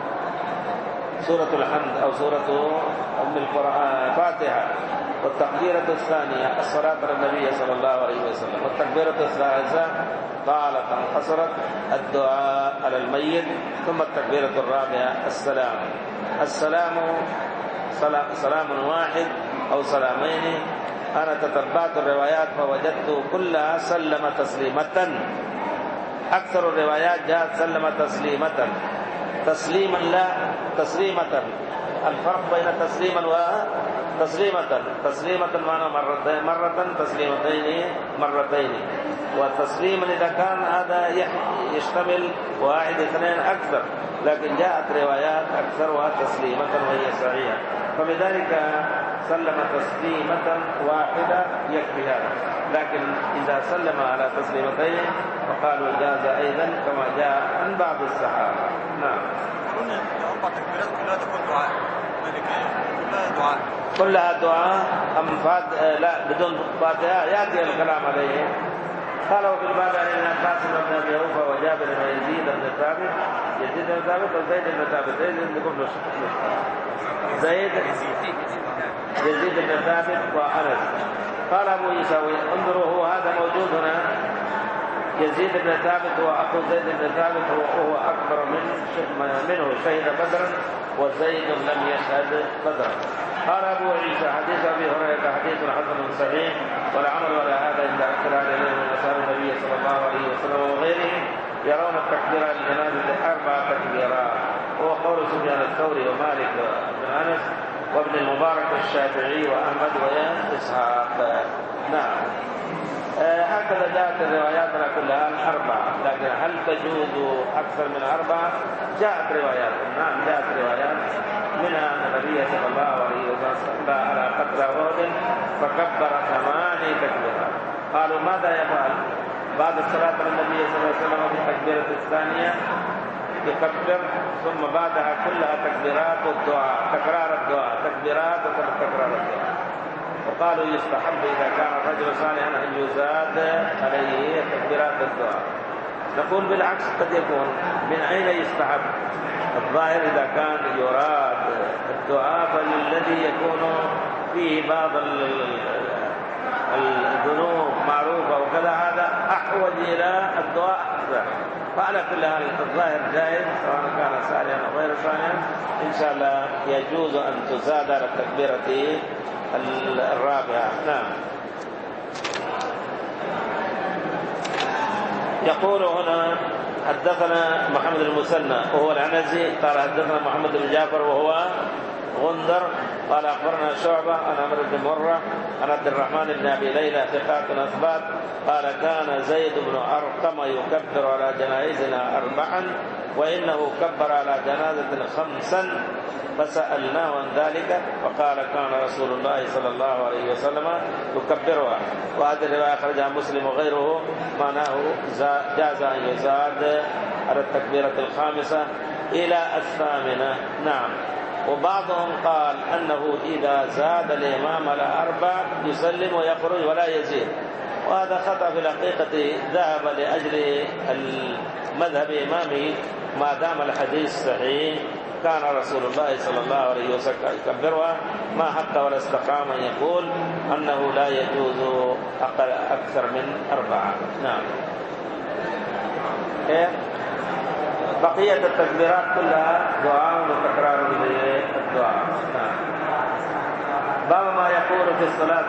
سورة الحمد أو سورة أم القرآن فاتحة، والتكبيرة الثانية الصلاة على النبي صلى الله عليه وسلم، والتكبيرة الثالثة طالت انحصرت الدعاء على الميت، ثم التكبيرة الرابعة السلام. السلام سلام واحد أو سلامين. أنا تتبعت الروايات فوجدت كلها سلم تسليمة. أكثر الروايات جاءت سلم تسليمة، تسليما لا تسليمة. الفرق بين تسليما وتسليمة. تسليمة معنى مرتين مرة، تسليمتين مرتين. والتسليم إذا كان هذا يشتمل واحد اثنين أكثر، لكن جاءت روايات أكثرها تسليمة وهي صحيحة، فبذلك سلم تسليمة واحدة يكفي هذا. لكن إذا سلم على تسليمتين فقالوا جاز أيضا كما جاء عن بعض الصحابة. نعم. أربع تكبيرات كلها تكون دعاء مالكية، كلها دعاء كلها دعاء أم فات... لا بدون فاتحة يأتي الكلام عليه. قالوا في الباب عن ابن عباس بن ابي اوفى وجابر بن يزيد بن ثابت يزيد بن ثابت وزيد بن ثابت زيد بن زيد يزيد بن ثابت وانس. قال ابو عيسى انظروا هو هذا موجود هنا، يزيد بن ثابت هو اخو زيد بن ثابت وهو اكبر من منه، شهد بدرا وزيد لم يشهد بدرا. قال أبو عيسى حديث أبي هريرة حديث حسن صحيح، والعمل على هذا عند أكثر أهل العلم من أصحاب النبي صلى الله عليه وسلم وغيرهم يرون التكبير للجنازة أربع تكبيرات، وهو قول سفيان الثوري ومالك بن أنس وابن المبارك والشافعي وأحمد وإسحاق. نعم. آه هكذا جاءت الروايات كلها أربعة، لكن هل تجوز أكثر من أربعة؟ جاءت روايات، نعم جاءت روايات منها أن النبي صلى الله عليه وسلم صلى على قتلى أحد فكبر ثماني تكبيرات. قالوا ماذا يفعل بعد الصلاة على النبي صلى الله عليه وسلم في التكبيرة الثانية؟ يكبر ثم بعدها كلها تكبيرات والدعاء، تكرار الدعاء، تكبيرات وتكرار الدعاء. وقالوا يستحب إذا كان الرجل صالحا أن يزاد عليه تكبيرات الدعاء. نقول بالعكس قد يكون من أين يستحب؟ الظاهر إذا كان يراد الدعاء فالذي يكون فيه بعض الذنوب معروفة وكذا هذا أحوج إلى الدعاء أكثر. فعلى كل حال الظاهر جائز سواء كان صالحا أو غير صالحا، إن شاء الله يجوز أن تزاد على التكبيرة الرابعة. نعم. يقول هنا حدثنا محمد المثنى وهو العنزي قال حدثنا محمد بن جعفر وهو غندر قال أخبرنا شعبة عن عمرو بن مرة عن عبد الرحمن بن أبي ليلى ثقات أثبات قال كان زيد بن أرقم يكبر على جنائزنا أربعا وإنه كبر على جنازة خمسا فسألناه عن ذلك فقال كان رسول الله صلى الله عليه وسلم يكبرها. وهذه الرواية أخرجها مسلم وغيره معناه جاز أن يزاد على التكبيرة الخامسة إلى الثامنة. نعم. وبعضهم قال أنه إذا زاد الإمام على أربع يسلم ويخرج ولا يزيد، وهذا خطأ في الحقيقة. ذهب لأجل المذهب إمامه ما دام الحديث صحيح كان رسول الله صلى الله عليه وسلم يكبرها ما حتى ولا استقام أن يقول أنه لا يجوز أقل أكثر من أربعة. نعم. إيه؟ بقية التكبيرات كلها دعاء وتكرار للدعاء. نعم. باب ما يقول في الصلاة.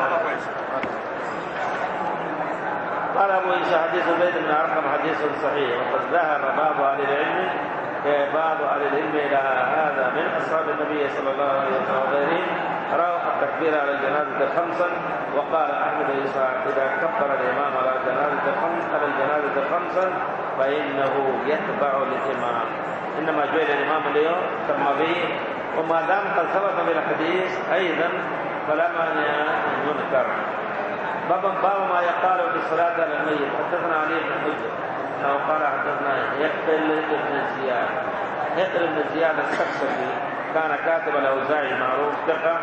قال أبو عيسى حديث زيد بن أرقم حديث صحيح، وقد ذهب بعض أهل العلم بعض أهل العلم إلى هذا من أصحاب النبي صلى الله عليه وسلم وغيرهم رأوا التكبير على الجنازة خمسا. وقال أحمد إذا كبر الإمام على الجنازة خمسا على الجنازة خمسا فإنه يتبع الإمام، إنما جعل الإمام اليوم تم به، وما دام قد ثبت بالحديث أيضا فلا مانع أن ينكر. باب باب ما يقال في الصلاة على الميت. حدثنا علي بن حجر أنه قال حدثنا يقتل ابن زياد يقتل ابن زياد السكسكي كان كاتب الأوزاعي معروف ثقة.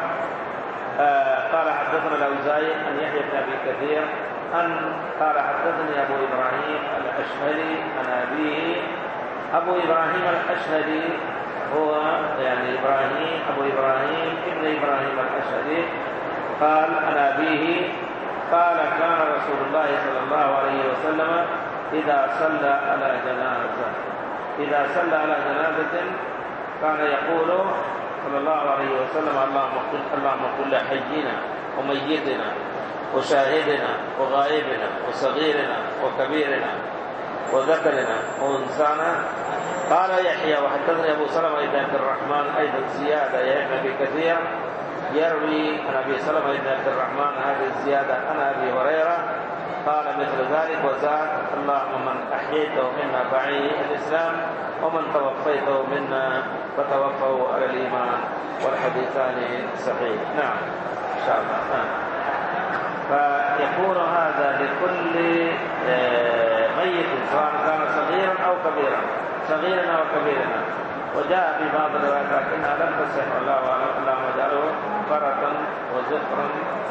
آه قال حدثنا الأوزاعي أن يحيى بن أبي كثير أن قال حدثني أبو إبراهيم الأشهلي عن أبيه. أبو إبراهيم الأشهلي هو يعني إبراهيم أبو إبراهيم ابن إبراهيم الأشهلي قال عن أبيه قال كان رسول الله صلى الله عليه وسلم إذا صلى على جنازة إذا صلى على جنازة كان يقول صلى الله عليه وسلم اللهم قل اللهم قل حينا وميتنا وشاهدنا وغائبنا وصغيرنا وكبيرنا وذكرنا وانثانا. قال يحيى وحدثني أبو سلمة بن عبد الرحمن أيضا زيادة يا ابن أبي كثير يروي عن أبي سلمة بن عبد الرحمن هذه الزيادة عن أبي هريرة قال مثل ذلك وزاد اللهم من أحييته منا فأحيه الإسلام ومن توفيته منا فتوفه على الإيمان، والحديثان صحيح. نعم إن شاء الله. نعم. فيكون هذا لكل ميت سواء كان صغيرا أو كبيرا صغيرا أو كبيرا. وجاء في بعض الروايات لكنها لم تصح والله أعلم. اللهم اجعله فرة وزفرا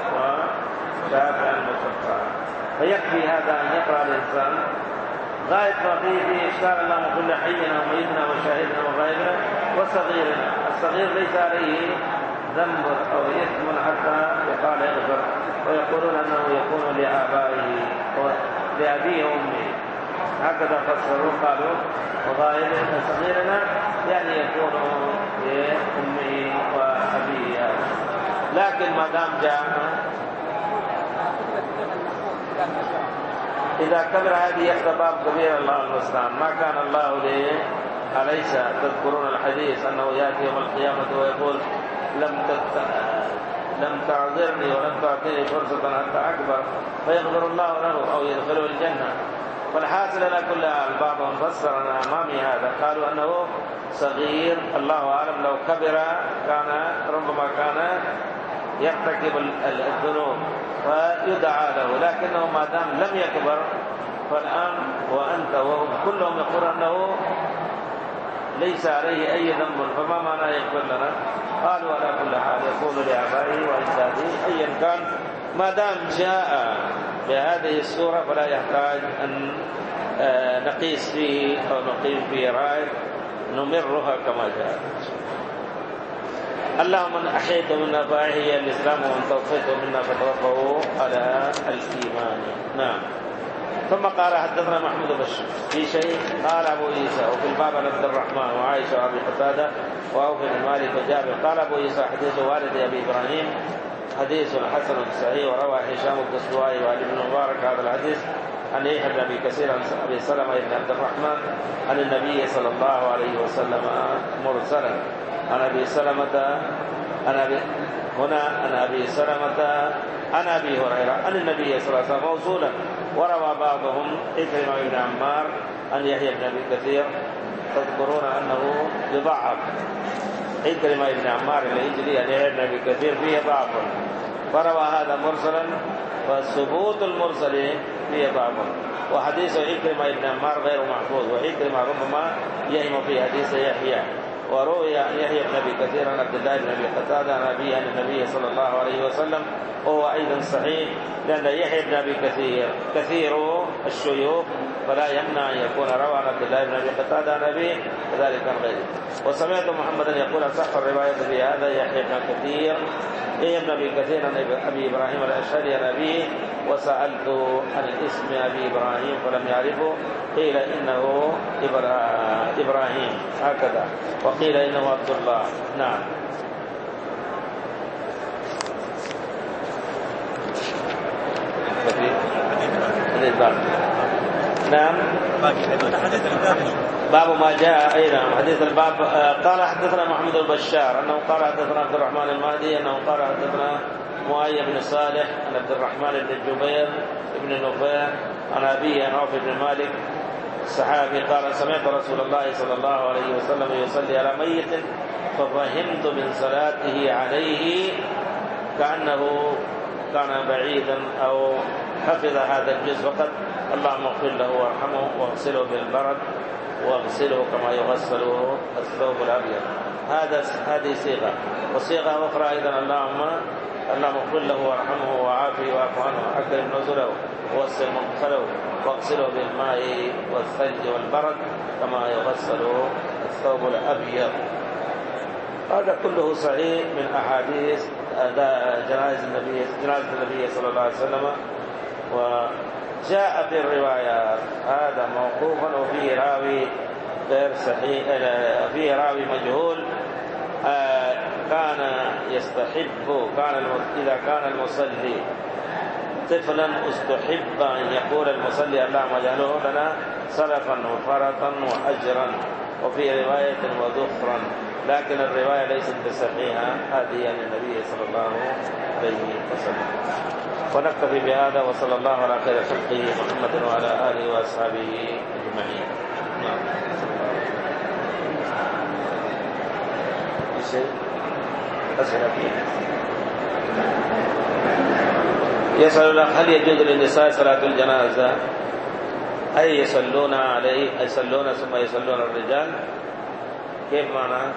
وشافعا وشفاعا. فيكفي هذا أن يقرأ الإنسان غاية ما فيه في إشكال اللهم كل حينا وميتنا وشاهدنا وغائبنا وصغيرنا. الصغير ليس عليه ذنب أو إثم حتى يقال يغفر، ويقولون أنه يكون لآبائه ولأبيه وأمه هكذا فسروا قالوا وغائبنا صغيرنا يعني يكون لأمه وأبيه. لكن ما دام جاء إذا كبر هذه يخطى باب كبير الله المستعان. ما كان الله لي أليس تذكرون الحديث أنه يأتي يوم القيامة ويقول لم تت... لم تعذرني ولم تعطيني فرصة حتى أكبر فيغفر الله له أو يدخله الجنة. والحاصل على كل حال بعضهم فسر أمامي هذا قالوا أنه صغير الله أعلم لو كبر كان ربما كان يرتكب الذنوب فيدعى له، لكنه ما دام لم يكبر فالآن وأنت وهم كلهم يقول أنه ليس عليه أي ذنب فما معنى يغفر لنا؟ قالوا على كل حال يكون لآبائه وأجداده أيا كان ما دام جاء بهذه الصورة فلا يحتاج أن نقيس فيه أو نقيم فيه رأي نمرها كما جاءت. اللهم من أحييته منا فأحيي الإسلام ومن توفيته منا فتوفه على الإيمان. نعم. ثم قال حدثنا محمود بشر في شيء قال أبو عيسى وفي الباب عن عبد الرحمن وعائشة وأبي قتادة وعوف بن مالك وجابر. قال أبو عيسى حديث والد أبي إبراهيم حديث حسن صحيح. وروى هشام الدستوائي وعلي بن المبارك هذا الحديث عن يحيى بن ابي كثير عن ابي سلمة بن عبد الرحمن عن النبي صلى الله عليه وسلم مرسلا عن ابي سلمة عن ابي هنا عن ابي سلمة عن ابي هريرة عن النبي صلى الله عليه وسلم موصولا. وروى بعضهم إكرمة بن عمار عن يحيى بن ابي كثير. تذكرون انه يضعف إكرمة بن عمار الهجري عن يحيى بن ابي كثير فيه ضعف، فروى هذا مرسلا، فالثبوت المرسل فيه ضعف. وحديث إكرمة بن عمار غير محفوظ، وإكرمة ربما يهم في حديث يحيى. وروي عن يحيى بن ابي كثير عن عبد الله بن ابي قتادة عن ابيه عن النبي صلى الله عليه وسلم، وهو ايضا صحيح، لان يحيى بن ابي كثير كثير الشيوخ، فلا يمنع ان يكون روى عن عبد الله بن ابي قتادة عن ابيه كذلك عن غيره. وسمعت محمدا يقول اصح الروايه في هذا يحيى بن كثير يحيى بن ابي كثير عن ابي ابراهيم الاشعري عن ابيه، وسالت عن اسم ابي ابراهيم فلم يعرفه، قيل انه ابراهيم هكذا، وقيل انه عبد الله. نعم. نعم. باب ما جاء أيضا حديث الباب. قال حدثنا محمد البشار أنه قال حدثنا عبد الرحمن المهدي أنه قال حدثنا معاوية بن صالح عن عبد الرحمن بن الجبير بن نفيع عن أبيه عن عوف بن مالك الصحابي قال سمعت رسول الله صلى الله عليه وسلم يصلي على ميت ففهمت من صلاته عليه كأنه كان بعيدا أو حفظ هذا الجزء فقط. اللهم اغفر له وارحمه واغسله بالبرد واغسله كما يغسل الثوب الأبيض. هذا هذه صيغة. وصيغة أخرى أيضا اللهم اللهم اغفر له وارحمه وعافه واعف عنه واكرم نزله ووسع مدخله واغسله بالماء والثلج والبرد كما يغسل الثوب الأبيض. هذا كله صحيح من أحاديث جنازة النبي جنازة النبي صلى الله عليه وسلم. وجاء في الروايات هذا موقوفا وفيه راوي غير صحيح، فيه راوي مجهول. كان يستحب كان إذا كان المصلي طفلا استحب أن يقول المصلي اللهم اجعله لنا سلفا وفرطا وأجرا، وفي رواية وذخرا، لكن الرواية ليست بصحيحة هذه عن النبي صلى الله عليه وسلم. ونكتفي بهذا وصلى الله على خير خلقه محمد وعلى آله وأصحابه أجمعين. شيء أسئلة فيه. يسأل الأخ هل يجوز للنساء صلاة الجنازة أي يصلون عليه يصلون ثم يصلون الرجال؟ كيف معنى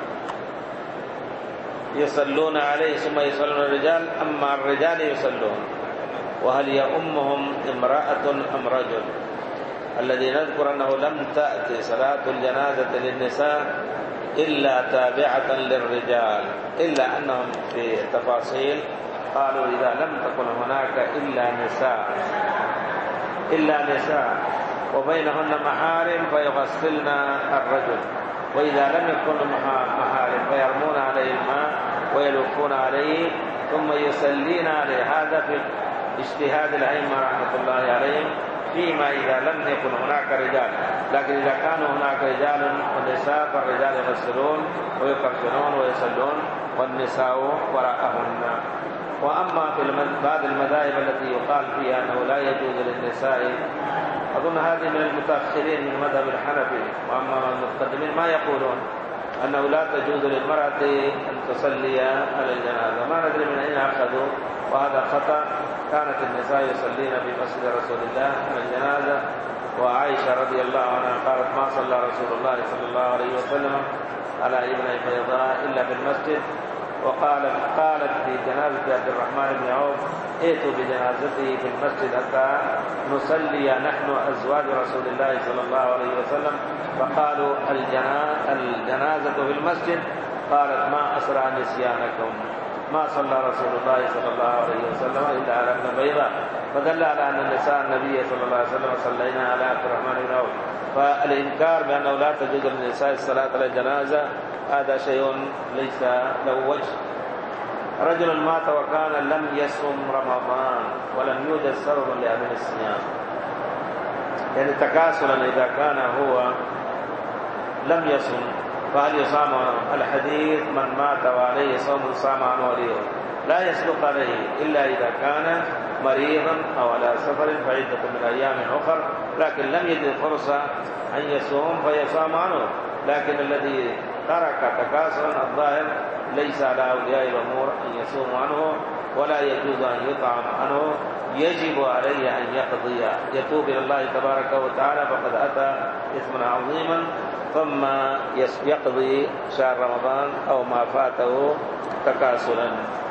يصلون عليه ثم يصلون الرجال؟ أما الرجال يصلون، وهل يؤمهم امرأة أم رجل؟ الذي نذكر أنه لم تأتي صلاة الجنازة للنساء إلا تابعة للرجال، إلا أنهم في تفاصيل قالوا إذا لم تكن هناك إلا نساء إلا نساء وبينهن محارم فيغسلن الرجل، وإذا لم يكن محارم فيرمون عليه الماء ويلفون عليه ثم يسلين عليه. هذا في اجتهاد الأئمة رحمة الله عليهم فيما إذا لم يكن هناك رجال، لكن إذا كانوا هناك رجال ونساء فالرجال يغسلون ويكفنون ويصلون والنساء وراءهن. وأما في بعض المذاهب التي يقال فيها أنه لا يجوز للنساء، أظن هذه من المتأخرين من مذهب الحنفي، وأما المتقدمين ما يقولون أنه لا تجوز للمرأة أن تصلي على الجنازة. ما ندري من أين أخذوا، وهذا خطأ. كانت النساء يصلين في مسجد رسول الله على الجنازة، وعائشة رضي الله عنها قالت ما صلى رسول الله صلى الله عليه وسلم على ابن البيضاء إلا في المسجد. وقالت قالت في جنازة عبد الرحمن بن عوف ائتوا بجنازته في المسجد حتى نصلي نحن أزواج رسول الله صلى الله عليه وسلم، فقالوا الجنازة في المسجد. قالت ما أسرع نسيانكم، ما صلى رسول الله صلى الله عليه وسلم إلا على ابن بيضاء، فدل على أن النساء النبي صلى الله عليه وسلم صلينا على عبد الرحمن بن عوف. فالإنكار بأنه لا تجوز للنساء الصلاة على الجنازة هذا شيء ليس له وجه. رجل مات وكان لم يصم رمضان ولم يوجد سبب لعدم الصيام، يعني تكاسلا إذا كان هو لم يصم فهل يصام عنه؟ الحديث من مات وعليه صوم صام عنه وليه، لا يسلق عليه إلا إذا كان مريضا أو على سفر فعدة من أيام أخر، لكن لم يجد فرصة أن يصوم فيصام عنه. لكن الذي ترك تكاسلا الظاهر ليس على أولياء الأمور أن يصوموا عنه، ولا يجوز أن يطعم عنه، يجب عليه أن يقضي يتوب إلى الله تبارك وتعالى فقد أتى إثما عظيما، ثم يقضي شهر رمضان أو ما فاته تكاسلا.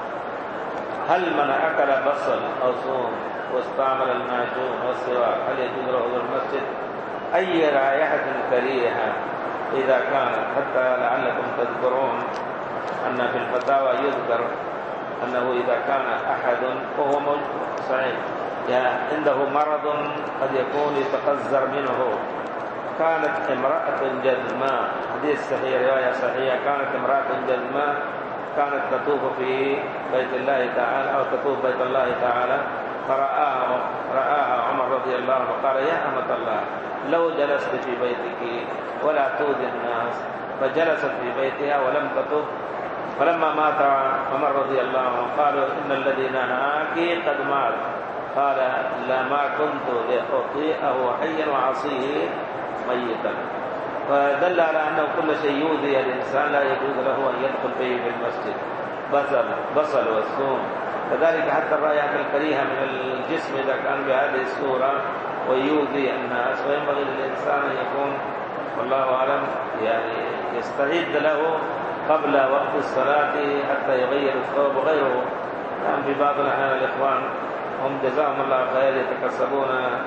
هل من أكل بصل أو ثوم واستعمل المعجون والسواك هل يجوز له حضور المسجد؟ أي رائحة كريهة إذا كانت، حتى لعلكم تذكرون أن في الفتاوى يذكر أنه إذا كان أحد وهو صحيح عنده مرض قد يكون يتقذر منه، كانت امرأة جذماء، حديث صحيح رواية صحيحة، كانت امرأة جذماء كانت تطوف في بيت الله تعالى أو تطوف بيت الله تعالى، فرآها رآها عمر رضي الله عنه قال يا أمة الله لو جلست في بيتك ولا تؤذي الناس، فجلست في بيتها ولم تطوف. فلما مات عمر رضي الله عنه قالوا إن الذي نهاك قد مات، قال لا ما كنت لأطيعه حيا وعصيه ميتا، فدل على أنه كل شيء يؤذي الإنسان لا يجوز له أن يدخل به في المسجد، بصل بصل والثوم كذلك، حتى الرائحة الكريهة من الجسم إذا كان بهذه الصورة ويؤذي الناس، وينبغي للإنسان أن يكون والله أعلم يعني يستعد له قبل وقت الصلاة حتى يغير الثوب وغيره. يعني في بعض الأحيان الإخوان هم جزاهم الله خير يتكسبون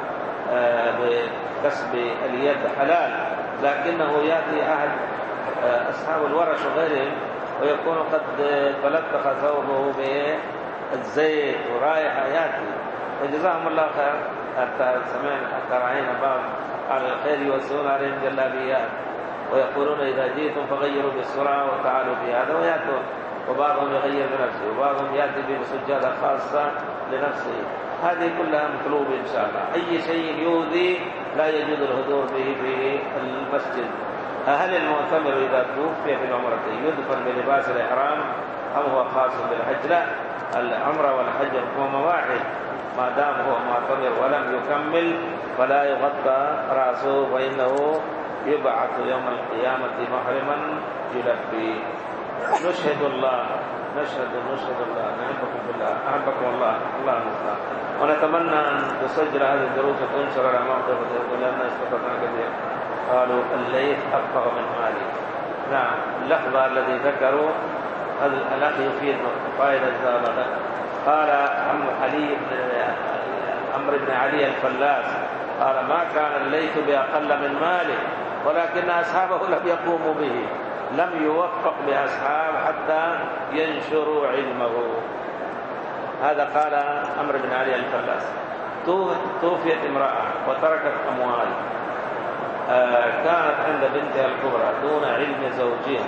بكسب اليد حلال، لكنه يأتي أحد أصحاب الورش وغيرهم ويكون قد تلطخ ثوبه بالزيت ورائحة يأتي، فجزاهم الله خير. حتى سمعنا حتى رأينا بعض على الخير يوزعون عليهم جلابيات ويقولون إذا جئتم فغيروا بالسرعة وتعالوا في هذا ويأتون، وبعضهم يغير بنفسه وبعضهم يأتي بسجادة خاصة لنفسه. هذه كلها مطلوب إن شاء الله. أي شيء يؤذي لا يجوز الحضور به في المسجد. هل المعتمر إذا توفي في العمرة يدفن بلباس الإحرام أم هو خاص بالحج؟ لا، العمرة والحج هما واحد، ما دام هو معتمر ولم يكمل فلا يغطى رأسه، فإنه يبعث يوم القيامة محرما يلبي. نشهد الله نشهد نشهد الله نحبكم بالله أحبكم الله الله المستعان. ونتمنى أن تسجل هذه الدروس وتنشر على موقع لأن استفدنا كثير. قالوا الليث أفقه من مالك. نعم، اللحظة الذي ذكروا هذا الأخ يفيد فائدة زابقة. قال عمرو علي بن عمرو بن علي الفلاس قال ما كان الليث بأقل من مالك ولكن أصحابه لم يقوموا به، لم يوفق بأصحاب حتى ينشروا علمه. هذا قال عمرو بن علي الفلاس. توفيت امرأة وتركت أموال آه كانت عند بنتها الكبرى دون علم زوجها.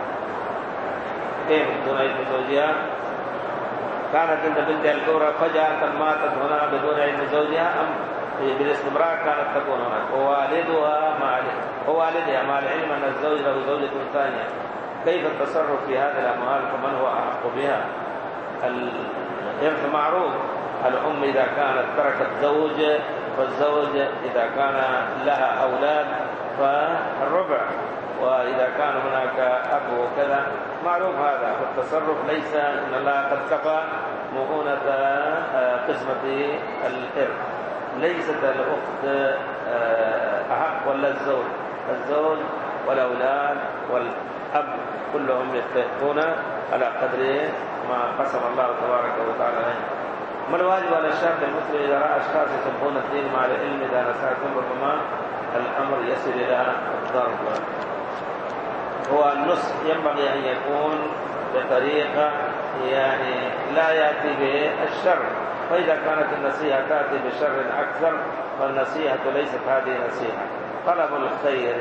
كيف دون علم زوجها؟ كانت عند بنتها الكبرى فجأة ماتت هنا بدون علم زوجها أم بالاستمرار كانت تكون هناك، ووالدها مع ووالدها مع العلم أن الزوج له زوجة ثانية، كيف التصرف في هذه الأموال فمن هو أحق بها؟ الإرث معروف، الأم إذا كانت تركت زوج فالزوج إذا كان لها أولاد فالربع، وإذا كان هناك أب وكذا معروف هذا. فالتصرف ليس إن الله قد كفى مؤونة قسمة الإرث، ليست الأخت أحق ولا الزوج، الزوج والأولاد والأب كلهم يستحقون على قدر ما قسم الله تبارك وتعالى لهم. ما الواجب على الشاب المسلم إذا رأى أشخاص يسبون الدين مع العلم إذا نساكم ربما الأمر يصل إلى الضرب؟ هو النصح ينبغي أن يكون بطريقة يعني لا يأتي به الشر، فإذا كانت النصيحة تأتي بشر أكثر فالنصيحة ليست هذه نصيحة. طلب الخير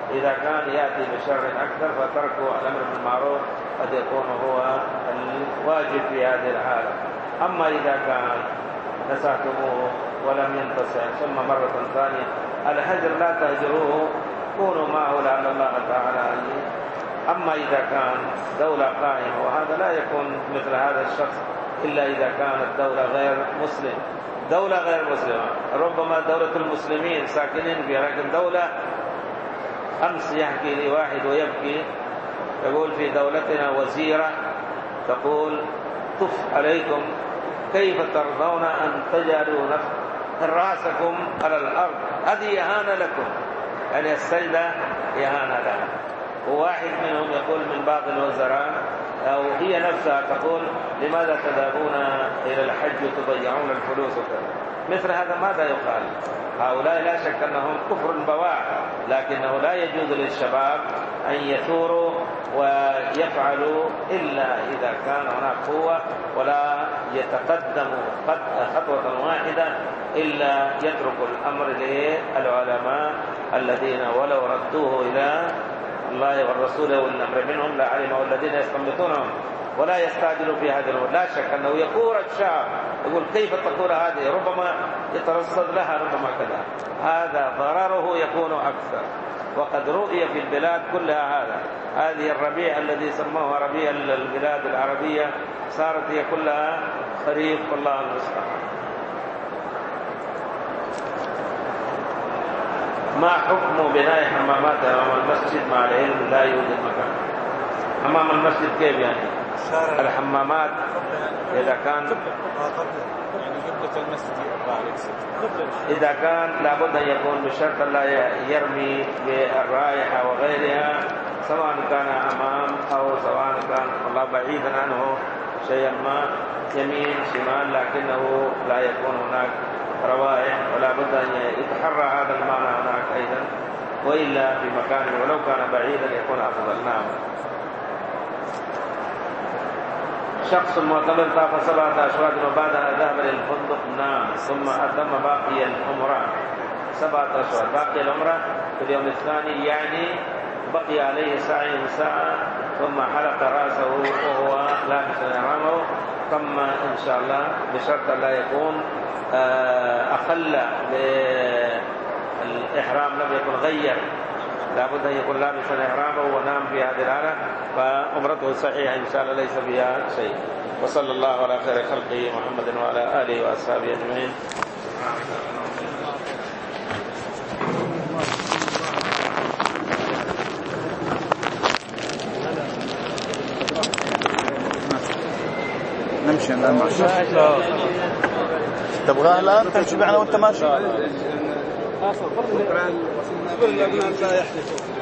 إذا كان يأتي بشر أكثر فتركه الأمر بالمعروف قد يكون هو الواجب في هذه الحالة. أما إذا كان نصحتموه ولم ينتصر ثم مرة ثانية، الهجر لا تهجروه، كونوا معه لعل الله تعالى أن. أما إذا كان دولة قائمة، وهذا لا يكون مثل هذا الشخص إلا إذا كانت دولة غير مسلم. دولة غير مسلمة ربما دولة المسلمين ساكنين فيها، لكن دولة. أمس يحكي لي واحد ويبكي، يقول في دولتنا وزيرة تقول طف عليكم كيف ترضون أن تجعلوا رأسكم على الأرض، هذه إهانة لكم، يعني السجدة إهانة لها. وواحد منهم يقول من بعض الوزراء أو هي نفسها تقول لماذا تذهبون إلى الحج وتضيعون الفلوس وكذا. مثل هذا ماذا يقال؟ هؤلاء لا شك أنهم كفر بواح، لكنه لا يجوز للشباب أن يثوروا ويفعلوا إلا إذا كان هناك قوة، ولا يتقدموا خطوة واحدة إلا يتركوا الأمر للعلماء الذين ولو ردوه إلى الله والرسول والأمر منهم لعلمه الذين يستنبطونهم، ولا يستعجلوا في هذه الأمور. لا شك أنه يكور الشعب يقول كيف تقول هذه، ربما يترصد لها، ربما كذا، هذا ضرره يكون أكثر. وقد رؤي في البلاد كلها هذا. هذه الربيع الذي سموه ربيع البلاد العربية صارت هي كلها خريف، والله المستعان. ما حكم بناء حمامات أمام المسجد مع العلم لا يوجد مكان؟ أمام المسجد كيف يعني؟ الحمامات إذا كان يعني قبلة المسجد إذا كان لابد أن يكون بشرط لا يرمي بالرائحة وغيرها، سواء كان أمام أو سواء كان الله بعيدا عنه شيئا ما يمين شمال، لكنه لا يكون هناك روائح، ولا بد أن يتحرى هذا المعنى هناك أيضا، وإلا في مكان ولو كان بعيدا يكون أفضل. نعم. شخص معتمر طاف سبعة أشواط وبعدها ذهب إلى الفندق، نعم، ثم أتم باقي العمرة سبعة أشواط، باقي العمرة في اليوم الثاني، يعني بقي عليه ساعة ساعة، ثم حلق رأسه وهو لابس إحرامه، ثم إن شاء الله بشرط لا يكون أخل بالإحرام، لم يكن غير، لابد أن يكون لابسا إحرامه ونام في هذه الحالة، فعمرته صحيحة إن شاء الله ليس فيها شيء. وصلى الله على خير خلقه محمد وعلى آله وأصحابه أجمعين. نمشي الآن ماشي. تبغاه الآن تمشي معنا وأنت ماشي؟ آخر.